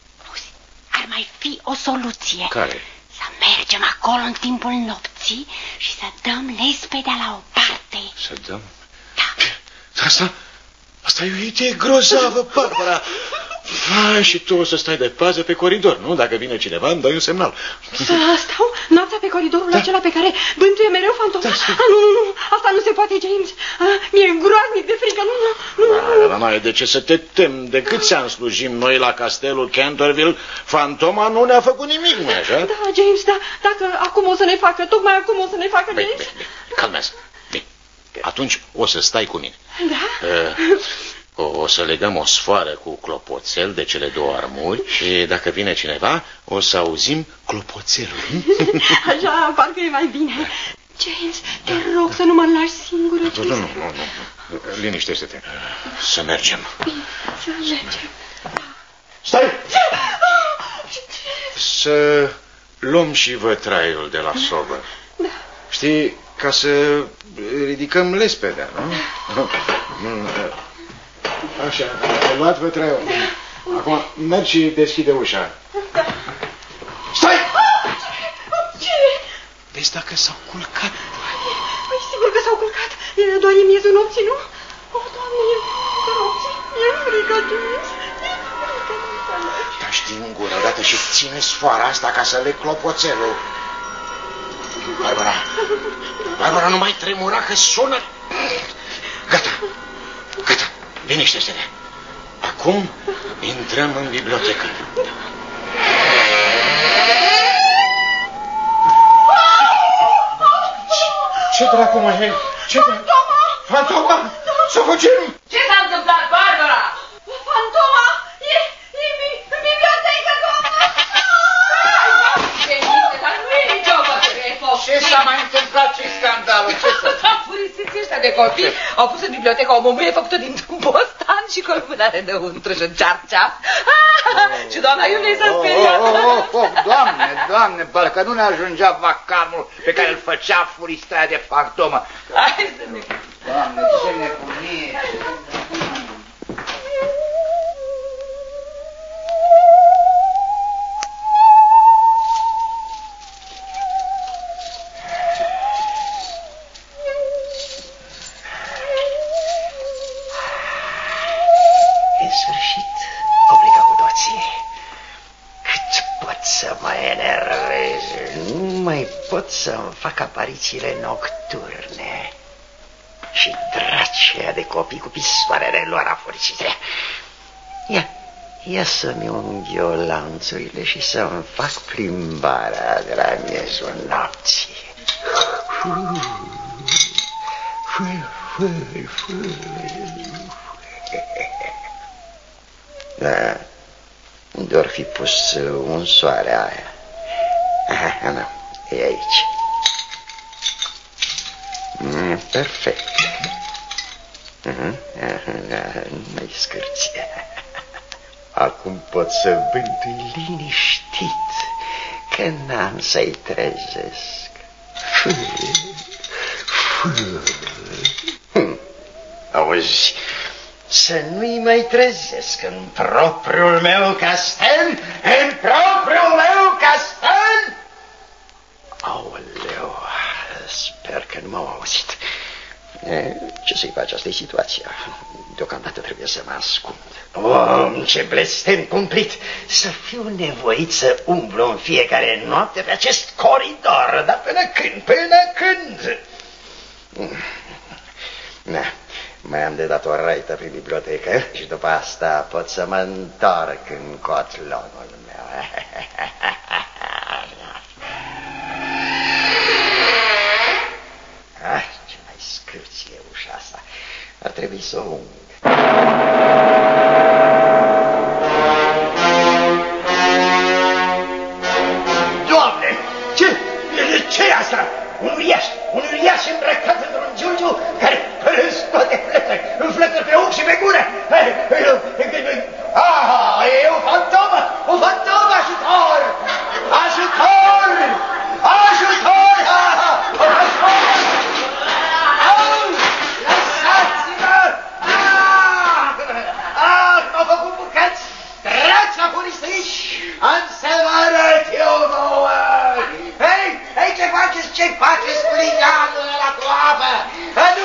Speaker 4: Ar mai fi o soluție.
Speaker 5: Care?
Speaker 4: Să mergem acolo în timpul nopții și să dăm lespedea la o parte.
Speaker 5: Să dăm?
Speaker 4: Da.
Speaker 5: Asta e o idee grozavă, Barbara. Și tu o să stai de pază pe coridor, nu? Dacă vine cineva, îmi dai un semnal.
Speaker 4: Să stau noaptea pe coridorul acela pe care bântuie mereu fantoma? Nu, asta nu se poate, James. Mi-e groaznic de frică, nu.
Speaker 5: Nu ai de ce să te tem. De câți ani slujim noi la castelul Canterville, fantoma nu ne-a făcut nimic, nu așa?
Speaker 4: Da, James, da. Dacă acum o să ne facă, tocmai acum o să ne facă, James.
Speaker 5: Bine, calmează. Bine. Atunci o să stai cu mine.
Speaker 4: Da?
Speaker 5: O să legăm o sfoară cu clopoțel de cele două armuri și dacă vine cineva, o să auzim clopoțelul.
Speaker 4: Așa, parcă e mai bine. James, te rog să nu mă lași singură.
Speaker 5: Nu. Liniștește-te. Să mergem.
Speaker 4: Bine, să mergem.
Speaker 5: Stai! Să luăm și vătraiul de la sobă.
Speaker 4: Da.
Speaker 5: Știi, ca să ridicăm lespedea, nu? Așa, ai luat vătraiul. Acum mergi și deschide ușa.
Speaker 4: Da.
Speaker 5: Stai!
Speaker 4: Ce?
Speaker 5: Vezi dacă s-au culcat.
Speaker 4: Păi sigur că s-au culcat. Doar e miezul nopții, nu? O, Doamne, e miezul nopții. E frică, James. E frică, nu înțelegi.
Speaker 5: Dar știi în gură, odată și ține sfoara asta ca să le clopoțelul. Barbara, nu mai tremura că sună. Gata. Liniștește-te. Acum intrăm în bibliotecă. Ce dracu mai e? Ce dracu? Fantoma! Să fugim!
Speaker 1: Ce s-a întâmplat, Barbara? Fantoma! E în bibliotecă, doamnă! Dar nu e nicio păcărie.
Speaker 2: Ce s-a mai întâmplat? Ce scandalul? Ce să...
Speaker 1: Furisiții ăștia de copii au pus în bibliotecă o mămuie făcută dintr-un bostan și cu o lumânare de untru și un cearceaf. Și doamna Iulie s-a speriat.
Speaker 2: Doamne, parcă nu ne ajungea vacarmul pe care îl făcea furistaia de fantomă.
Speaker 1: Hai să ne...
Speaker 2: Doamne, ce nebunie!
Speaker 6: În sfârșit, au plecat cu toții. Cât pot să mă enervez? Nu mai pot să-mi fac aparițiile nocturne. Și dracea de copii cu pistoarele lor aforcite. Ia să-mi unghi eu lanțurile și să-mi fac plimbarea de la miezul nopții. Da, unde or fi pus unsoarea aia? Aha, nu, e aici. Perfect. Mai scârție. Acum pot să bântui liniștit, că n-am să-i trezesc. Auzi, să nu-i mai trezesc în propriul meu castel, în propriul meu castel! Aoleu, sper că nu m-au auzit. Ce să-i faci, asta e situația. Deocamdată trebuie să mă ascund. Ce blestem cumplit! Să fiu nevoit să umblu în fiecare noapte pe acest coridor. Dar până când? Până când? Mai am de dat o raită prin bibliotecă și după asta pot să mă întorc în cotlonul meu. Ce mai scârție ușa asta. Ar trebui să o ung. Doamne! Ce e asta? Un uriaș îmbrăcat într-un giulgiu care părăs toate flăcări, înflăcări pe ochi și pe gură. E o fantomă! O fantomă! Ajutor! Ajutor! Ajutor! Lăsați-mă! M-au făcut bucăți! Trați la furistici! Am să vă arăt eu nouă! Hei, ce faceți? Ce faceți cu liganul ăla cu apă? Nu!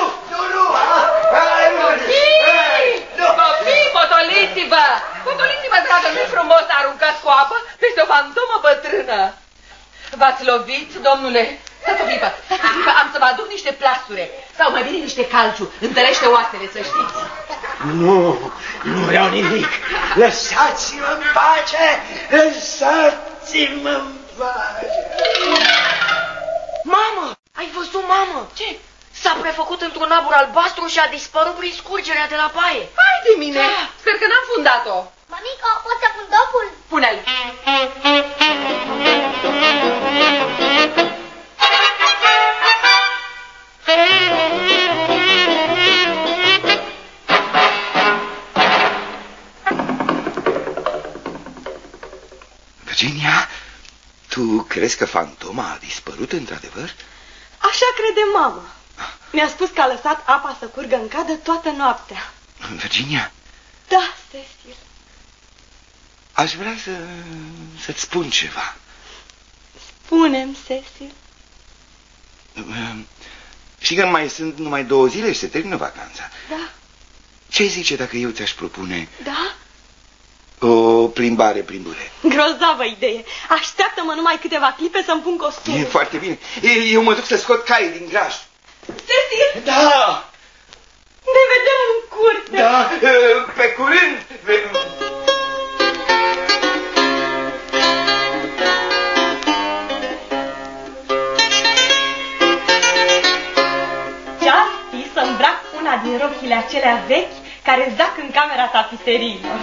Speaker 1: Copii, potoliți-vă! Potoliți-vă, dragă, nu-i frumos să aruncați cu apă peste o fantomă bătrână. V-ați lovit, domnule? Stați o clipă, am să vă aduc niște plasture sau mai bine niște calciu. Întărește oasele, să știți.
Speaker 6: Nu vreau nimic. Lăsați-mă în pace! Lăsați-mă în pace!
Speaker 3: Mamă! Ai văzut, mamă?
Speaker 1: Ce?
Speaker 3: S-a prefăcut într-un abur albastru și a dispărut prin scurgerea de la baie.
Speaker 1: Hai de mine! Da. Sper că n-am fundat-o.
Speaker 7: Mămico, poți să pun dopul?
Speaker 1: Pune-l.
Speaker 2: Virginia, tu crezi că fantoma a dispărut într-adevăr?
Speaker 4: Așa crede mama. Mi-a spus că a lăsat apa să curgă în cadă toată noaptea.
Speaker 2: Virginia?
Speaker 4: Da, Cecil.
Speaker 2: Aș vrea să-ți spun ceva.
Speaker 4: Spune-mi, Cecil.
Speaker 2: Știi că mai sunt numai 2 zile și se termină vacanța.
Speaker 4: Da.
Speaker 2: Ce zice dacă eu ți-aș propune...
Speaker 4: Da?
Speaker 2: O plimbare prin dure.
Speaker 4: Grozavă idee. Așteaptă-mă numai câteva clipe să-mi pun costumul.
Speaker 2: E foarte bine. Eu mă duc să scot caii din graș.
Speaker 4: Cecil!
Speaker 2: Da!
Speaker 4: Ne vedem în curte.
Speaker 2: Da, pe curând,
Speaker 4: acelea vechi care zac în camera tapiserilor.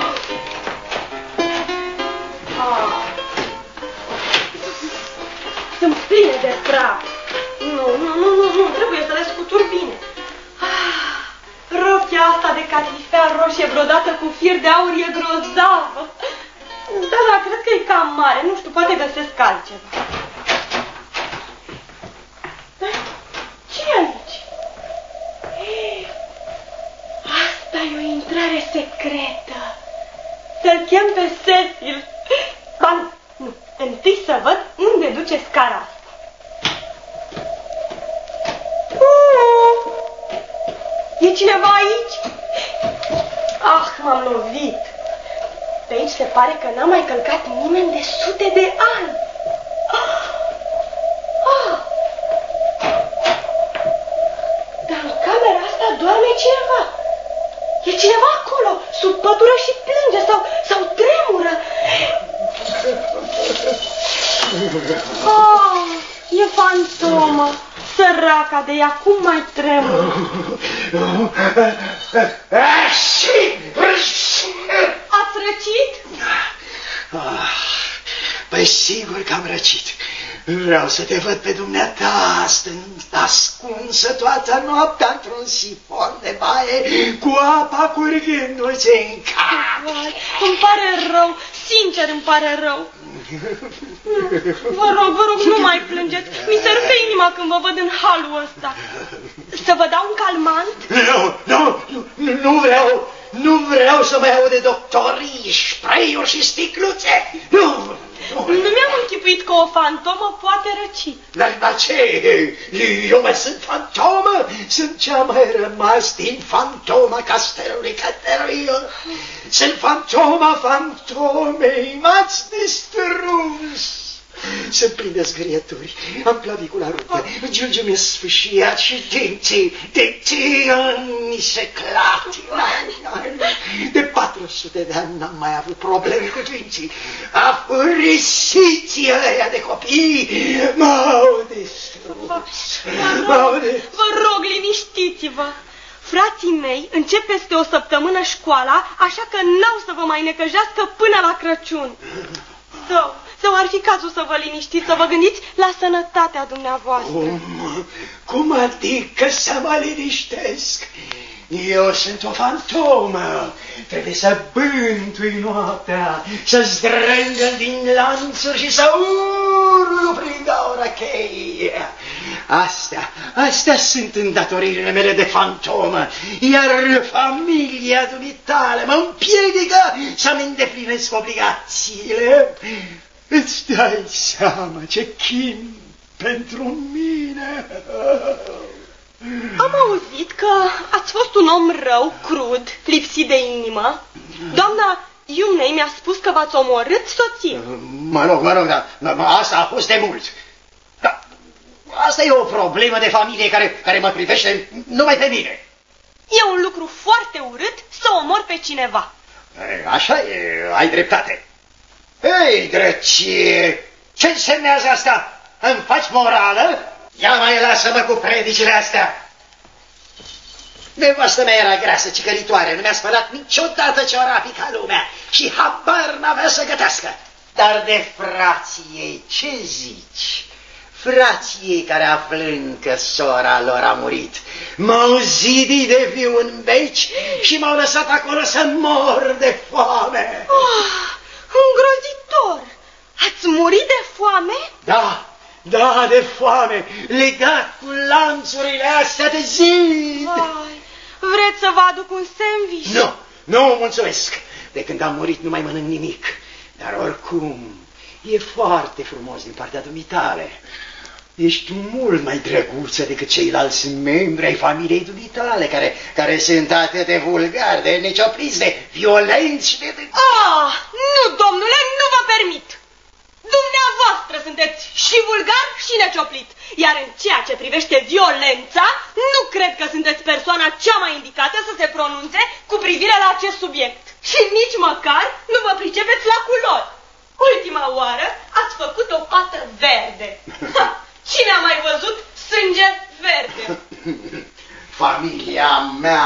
Speaker 4: Sunt pline de praf. Nu, trebuie să le scutur bine. Rochia asta de catifea roșie brodată cu fir de aur e grozavă. Da, cred că e cam mare. Nu știu, poate găsesc altceva. Ce-i aici? Asta e o intrare secretă. Să-l chem pe Cecil. Nu, întâi să văd unde duce scara asta. E cineva aici? M-am lovit. Pe aici se pare că n-a mai călcat nimeni de sute de ani. Dar în camera asta doarme cineva. E cineva acolo, sub pătură și plânge sau tremură. E fantomă. Săraca de ea, cum mai tremură? Ați răcit?
Speaker 6: Păi sigur că am răcit. Vreau să te văd pe dumneata stând ascunsă toată noaptea într-un sifon de baie cu apa curgându-ți în cap.
Speaker 4: Îmi pare rău, sincer îmi pare rău. Vă rog, nu mai plângeți. Mi se rupe inima când vă văd în halul ăsta. Să vă dau un calmant?
Speaker 6: Nu vreau să mai aud de doctorii, spray-uri și sticluțe. Nu
Speaker 4: mi-am închipuit că o fantomă poate răci.
Speaker 6: Dar ce? Eu mai sunt fantomă? Sunt cea mai rămas din fantoma castelului Caterion. Sunt fantoma fantomei. M-ați distrus. Sunt plin de zgârieturi, am clavicula ruptă, giulgiul mi-e sfâșiat și dinții mi se clatină. De 400 de ani n-am mai avut probleme cu dinții. Afurisiții ăia de copii m-au distrus.
Speaker 4: Vă rog, liniștiți-vă. Frații mei încep peste o săptămână școala, așa că n-au să vă mai necăjească până la Crăciun. Sau ar fi cazul să vă liniștiți, să vă gândiți la sănătatea dumneavoastră.
Speaker 6: Cum adică să mă liniștesc? Eu sunt o fantomă. Trebuie să bântui noaptea, să zdrângă din lanțuri și să urlu prin gaura cheie. Astea sunt îndatoririle mele de fantomă, iar familia dumitale mă împiedică să-mi îndeplinesc obligațiile. Îți dai seama ce chin pentru mine.
Speaker 4: Am auzit că ați fost un om rău, crud, lipsit de inimă. Doamna Iumnei mi-a spus că v-ați omorât soția.
Speaker 6: Mă rog, dar asta a fost de mult. Dar asta e o problemă de familie care mă privește numai pe mine.
Speaker 4: E un lucru foarte urât să omori pe cineva.
Speaker 6: Așa e, ai dreptate. Ei, drăcie, ce însemnează asta? Îmi faci morală? Ia mai lasă-mă cu predicile astea. Nevastă mea era grasă, cicăritoare, nu mi-a spălat niciodată ciorapii ca lumea și habar n-avea să gătească. Dar de frații ei, ce zici? Frații ei care aflând că sora lor a murit, m-au zidit de viu în beci și m-au lăsat acolo să mor de foame.
Speaker 4: Îngrozitor! Ați murit de foame?
Speaker 6: Da, de foame, legat cu lanțurile astea de zid.
Speaker 4: Vreți să vă aduc un sandwich?
Speaker 6: Nu, mulțumesc. De când am murit nu mai mănânc nimic. Dar oricum, e foarte frumos din partea dumitale. Ești mult mai drăguță decât ceilalți membri ai familiei dumitale, care sunt atât de vulgari, de neciopliți, de violenți și de...
Speaker 4: Nu, domnule, nu vă permit! Dumneavoastră sunteți și vulgar și necioplit, iar în ceea ce privește violența, nu cred că sunteți persoana cea mai indicată să se pronunțe cu privire la acest subiect. Și nici măcar nu vă pricepeți la culori. Ultima oară ați făcut o pată verde. Cine a mai văzut sânge verde?
Speaker 6: Familia mea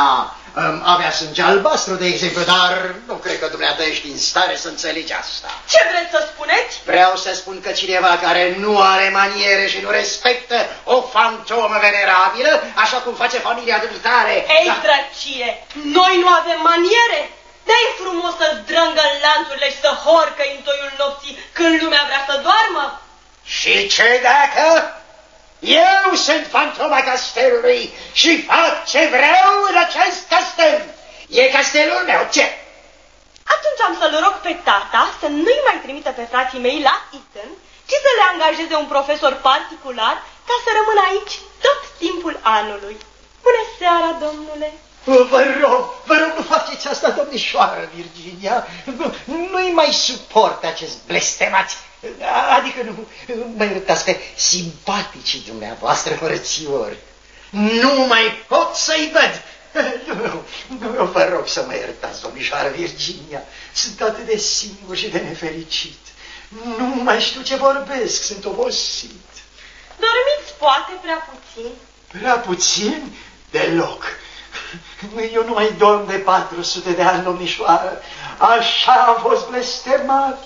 Speaker 6: avea sânge albastru, de exemplu, dar nu cred că dumneata ești în stare să înțelegi asta.
Speaker 4: Ce vreți să spuneți?
Speaker 6: Vreau să spun că cineva care nu are maniere și nu respectă o fantomă venerabilă, așa cum face familia dumitare...
Speaker 4: Ei, drăcie, noi nu avem maniere? Dă-i frumos să zdrângă în lanțurile și să horcă în toiul nopții când lumea vrea să doarmă?
Speaker 6: Și ce dacă eu sunt fantoma castelului și fac ce vreau în acest castel? E castelul meu, ce?
Speaker 4: Atunci am să-l rog pe tata să nu-i mai trimită pe frații mei la Eton, ci să le angajeze un profesor particular ca să rămână aici tot timpul anului. Bună seara, domnule!
Speaker 6: Vă rog, nu faceți asta, domnișoară Virginia. Nu-i mai suport acest blestemat. Adică nu mă iertați pe simpaticii dumneavoastră frățiori. Nu mai pot să-i văd. Nu, vă rog să mă iertați, domnișoară Virginia. Sunt atât de singur și de nefericit. Nu mai știu ce vorbesc, sunt obosit.
Speaker 4: Dormiți poate prea puțin?
Speaker 6: Prea puțin? Deloc. Eu nu mai dorm de 400 de ani, domnișoară. Așa am fost blestemat.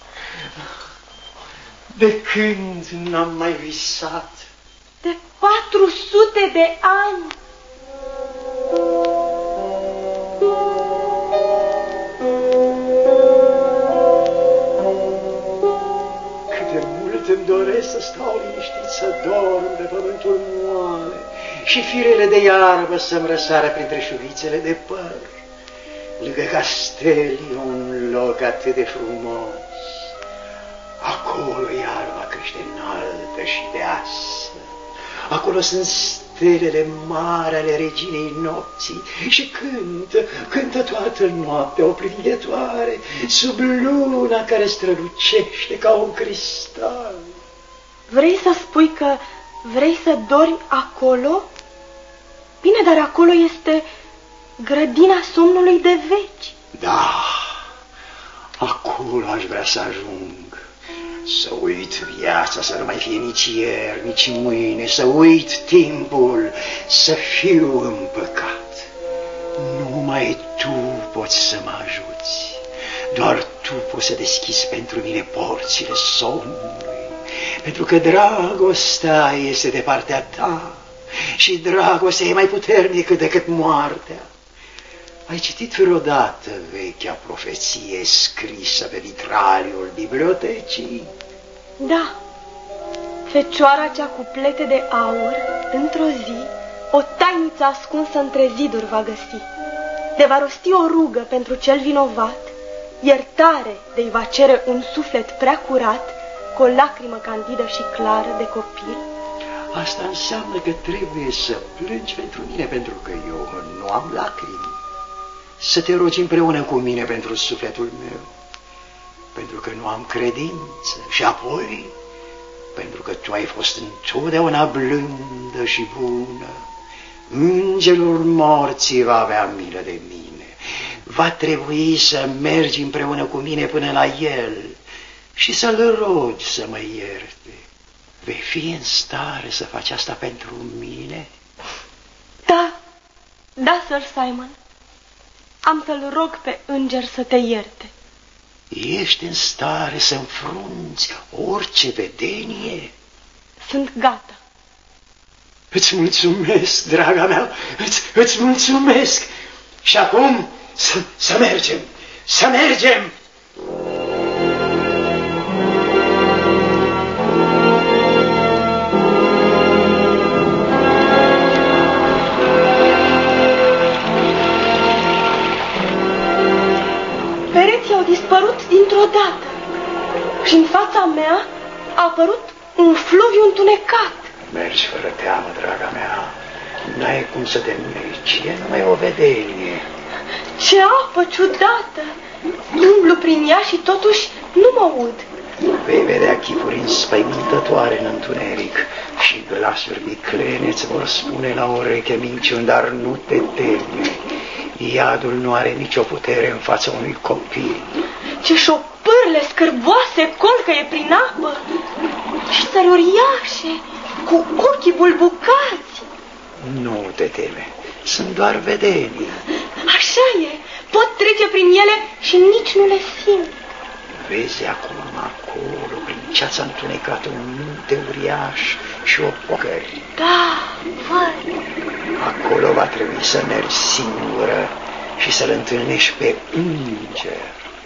Speaker 6: De când n-am mai visat?
Speaker 4: De 400 de ani.
Speaker 6: Cât de mult îmi doresc să stau liniștit, să dorm de pământul moale și firele de iarbă să-mi răsară printre șuvițele de păr. Lângă castel e un loc atât de frumos. Acolo iarba crește înaltă și deasă. Acolo sunt stelele mari ale reginei nopții și cântă toată noaptea o privighetoare sub luna care strălucește ca un cristal.
Speaker 4: Vrei să spui că vrei să dormi acolo? Bine, dar acolo este grădina somnului de veci.
Speaker 6: Da, acolo aș vrea să ajung. Să uit viața, să nu mai fie nici ieri, nici mâine, să uit timpul, să fiu împăcat. Numai tu poți să mă ajuți, doar tu poți să deschizi pentru mine porțile somnului, pentru că dragostea este de partea ta și dragostea e mai puternică decât moartea. Ai citit vreodată vechea profeție scrisă pe vitraliul bibliotecii?
Speaker 4: Da. Fecioara cea cu plete de aur, într-o zi, o tainiță ascunsă între ziduri va găsi. De va rosti o rugă pentru cel vinovat, iertare de-i va cere un suflet prea curat, cu o lacrimă candidă și clară de copil.
Speaker 6: Asta înseamnă că trebuie să plângi pentru mine, pentru că eu nu am lacrimi. Să te rogi împreună cu mine pentru sufletul meu, pentru că nu am credință și apoi pentru că tu ai fost întotdeauna blândă și bună. Îngerul morții va avea milă de mine. Va trebui să mergi împreună cu mine până la el și să-l rogi să mă ierte. Vei fi în stare să faci asta pentru mine?
Speaker 4: Da, Sir Simon. Am să-l rog pe înger să te ierte.
Speaker 6: Ești în stare să înfrunți orice vedenie?
Speaker 4: Sunt gata.
Speaker 6: Îți mulțumesc, draga mea, îți mulțumesc. Și acum să mergem, să mergem!
Speaker 4: Pereții au dispărut dintr-o dată și în fața mea a apărut un fluviu întunecat.
Speaker 6: Mergi fără teamă, draga mea, n-ai cum să te neci, e numai o vedenie.
Speaker 4: Ce apă ciudată! Umblu prin ea și totuși nu mă ud.
Speaker 6: Vei vedea chipuri înspăimântătoare în întuneric și glasuri viclene îți vor spune la ureche minciuni, dar nu te teme. Iadul nu are nicio putere în fața unui copil.
Speaker 4: Ce șopârle scârboase colcăie prin apă și țări uriașe cu ochii bulbucați.
Speaker 6: Nu te teme, sunt doar vedenii.
Speaker 4: Așa e, pot trece prin ele și nici nu le simt.
Speaker 6: Vezi acum acolo, prin ceața întunecată, un munte uriaș și o pocări.
Speaker 4: Da, văd.
Speaker 6: Acolo va trebui să mergi singură și să-l întâlnești pe înger.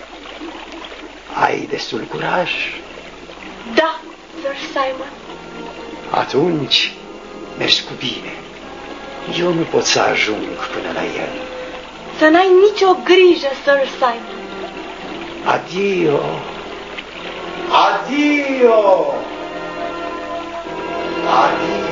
Speaker 6: Ai destul curaj?
Speaker 4: Da, Sir Simon.
Speaker 6: Atunci mergi cu bine. Eu nu pot să ajung până la el.
Speaker 4: Să n-ai nicio grijă, Sir Simon.
Speaker 6: Adio! Adio! Adio!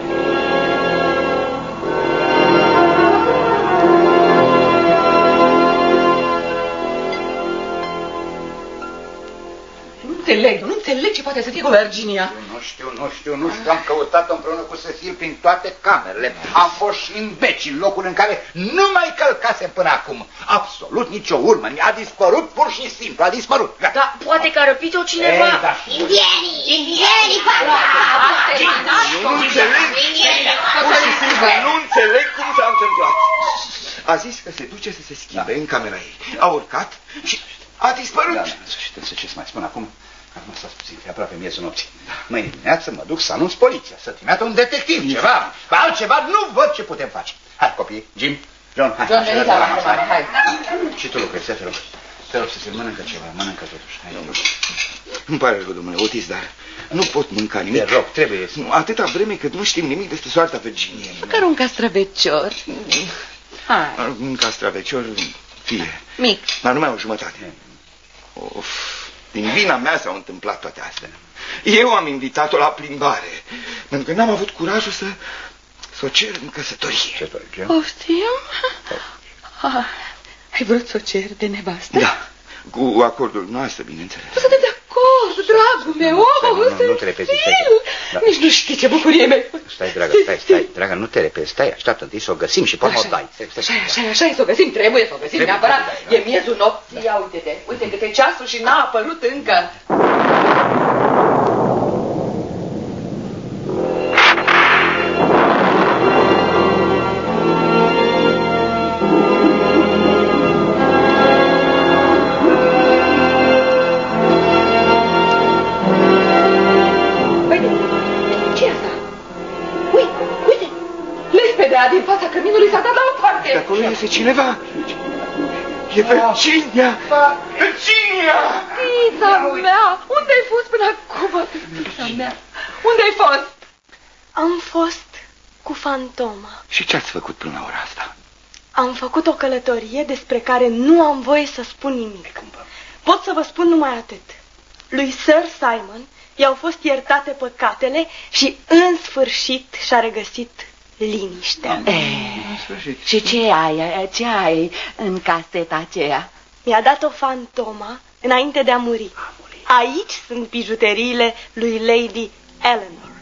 Speaker 1: Nu înțeleg ce poate să fie cu Virginia.
Speaker 2: Nu știu, am căutat-o împreună cu Cecil prin toate camerele. Am fost și în Beci, locul în care nu mai călcasem până acum. Absolut nicio urmă, a dispărut pur și simplu, a dispărut.
Speaker 3: Da, poate că a răpit-o cineva.
Speaker 7: Indienii,
Speaker 5: Nu înțeleg cum s-a întâmplat. A zis că se duce să se schimbe în camera ei. A urcat și a dispărut.
Speaker 2: Da, să ce-ți mai spun acum? Acum stați puțin, e aproape miezul nopții. Mâine dimineață mă duc să anunț poliția, să trimită un detectiv, ceva. Altceva nu văd ce putem face. Hai, copii, Jim, John, hai.
Speaker 1: John, veniți la masă, hai.
Speaker 2: Și tu, Lucreția, te rog. Te rog să se mănâncă ceva, mănâncă totuși. Hai,
Speaker 5: Îmi pare rău, domnule Otis, dar nu pot mânca nimic.
Speaker 2: te rog, trebuie să...
Speaker 5: Atâta vreme cât nu știm nimic despre soarta Virginiei.
Speaker 1: Măcar un castravecior. Hai.
Speaker 5: Un castravecior, fie.
Speaker 1: Mic.
Speaker 5: Dar numai o jumătate. Of, din vina mea s-au întâmplat toate astea. Eu am invitat-o la plimbare, pentru că n-am avut curajul să o cer în căsătorie.
Speaker 2: Ce faci?
Speaker 1: Poftim? Ai vrut să o ceri de nevastă?
Speaker 5: Da, cu acordul noastră, bineînțeles.
Speaker 1: Sunt de acord, dragul meu.
Speaker 2: Nu te repezi, stai.
Speaker 1: Nici nu știi ce bucurie mi-ai făcut.
Speaker 2: Stai, dragă, stai, dragă, nu te repezi, stai, așteaptă întâi să o găsim și până o dai.
Speaker 1: Așa e, să o găsim, trebuie să o găsim neapărat. E miezul nopții, ia uite-te, uite câte ceasul și n-a apărut încă. Din fața căminului s-a dat la o parte.
Speaker 5: De acolo iese cineva. E Virginia! Virginia!
Speaker 1: Fița mea! Unde ai fost până acum, fița mea? Unde ai fost?
Speaker 4: Am fost cu fantoma.
Speaker 5: Și ce-ați făcut până la ora asta?
Speaker 4: Am făcut o călătorie despre care nu am voie să spun nimic. Pot să vă spun numai atât. Lui Sir Simon i-au fost iertate păcatele și în sfârșit și-a regăsit liniștea.
Speaker 1: Și ce ai în caseta aceea?
Speaker 4: Mi-a dat-o fantoma înainte de a muri. Aici sunt bijuteriile lui Lady Eleanor.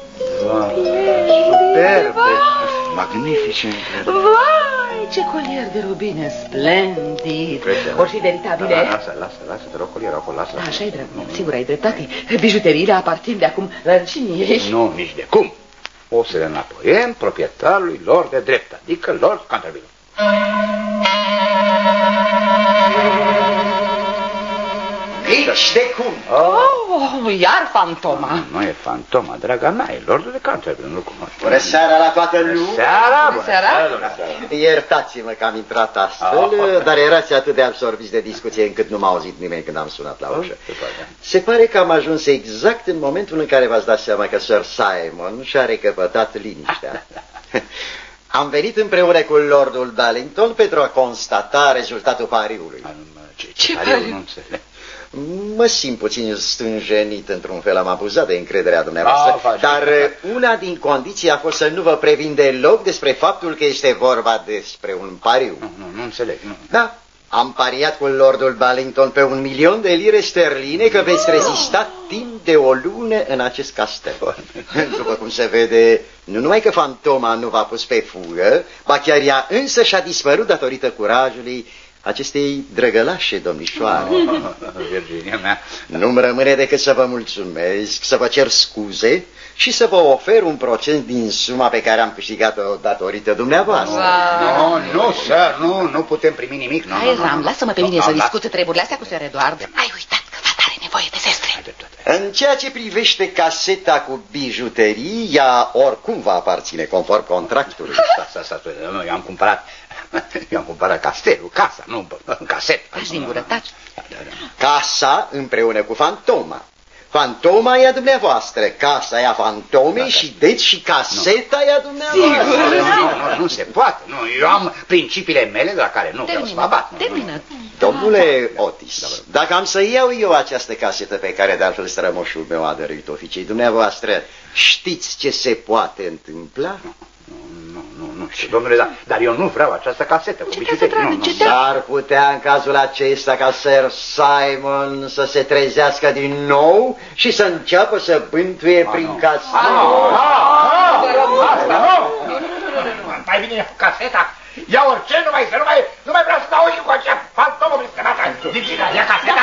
Speaker 5: Superbe! Magnifice!
Speaker 1: Vai, ce colier de rubine splendid! Or fi veritabile?
Speaker 2: Lasă, te rog, colierul acolo, lasă.
Speaker 1: Așa e drept, sigur ai dreptate. Bijuteriile aparțin de acum Virginiei.
Speaker 2: Nu, nici de cum. O să le înapoiem proprietarului lor de drept, adică Lord Canterville.
Speaker 6: Nici de cum!
Speaker 1: Oh, iar fantoma.
Speaker 2: Nu e fantoma, draga mea, e Lordul de Canterville, nu-l cunoști.
Speaker 6: Bună seara la toată lumea!
Speaker 2: Seara,
Speaker 1: seara.
Speaker 6: Iertați-mă că am intrat astfel, dar erați atât de absorbiți de discuție încât nu m-a auzit nimeni când am sunat la ușă. Se pare că am ajuns exact în momentul în care v-ați dat seama că Sir Simon și-a recăpătat liniștea. Am venit împreună cu Lordul Ballington pentru a constata rezultatul pariului.
Speaker 2: Ce pariu? Nu înțeleg.
Speaker 6: Mă simt puțin stânjenit, într-un fel am abuzat de încrederea dumneavoastră, dar una din condiții a fost să nu vă previn deloc despre faptul că este vorba despre un pariu.
Speaker 2: Nu înțeleg. Nu.
Speaker 6: Da, am pariat cu Lordul Ballington pe 1.000.000 de lire sterline că veți rezista timp de o lună în acest castel. După cum se vede, nu numai că fantoma nu v-a pus pe fugă, ba chiar ea însă și-a dispărut datorită curajului acestei drăgălașe domnișoare.
Speaker 2: Virginia mea.
Speaker 6: Nu-mi rămâne decât să vă mulțumesc, să vă cer scuze și să vă ofer un procent din suma pe care am câștigat-o datorită dumneavoastră.
Speaker 2: Nu, sir, nu putem primi nimic.
Speaker 1: Hiram, lasă-mă pe mine să discut treburile astea cu Sir Eduard. Ai uitat că fata are nevoie de zestre.
Speaker 6: În ceea ce privește caseta cu bijuterii, ea oricum va aparține conform contractului.
Speaker 2: Eu am cumpărat castelul, casa, nu caseta.
Speaker 1: Singură, taci.
Speaker 6: Casa împreună cu fantoma. Fantoma e a dumneavoastră, casa e a fantomei și deci și caseta e a dumneavoastră.
Speaker 2: Nu se poate. Eu am principiile mele de la care nu vreau să mă abat.
Speaker 1: Termină.
Speaker 6: Domnule Otis, dacă am să iau eu această casetă pe care de altfel strămoșul meu a dăruit oficiei dumneavoastră, știți ce se poate întâmpla?
Speaker 2: Nu știu, domnule, dar eu nu vreau această casetă cu bijuterii.
Speaker 6: S-ar putea în cazul acesta ca Sir Simon să se trezească din nou și să înceapă să bântuie prin casetă.
Speaker 5: Mai bine caseta. Ia orice, nu mai vreau să dau și cu acea fantomă blestemată. Virginia, ia caseta.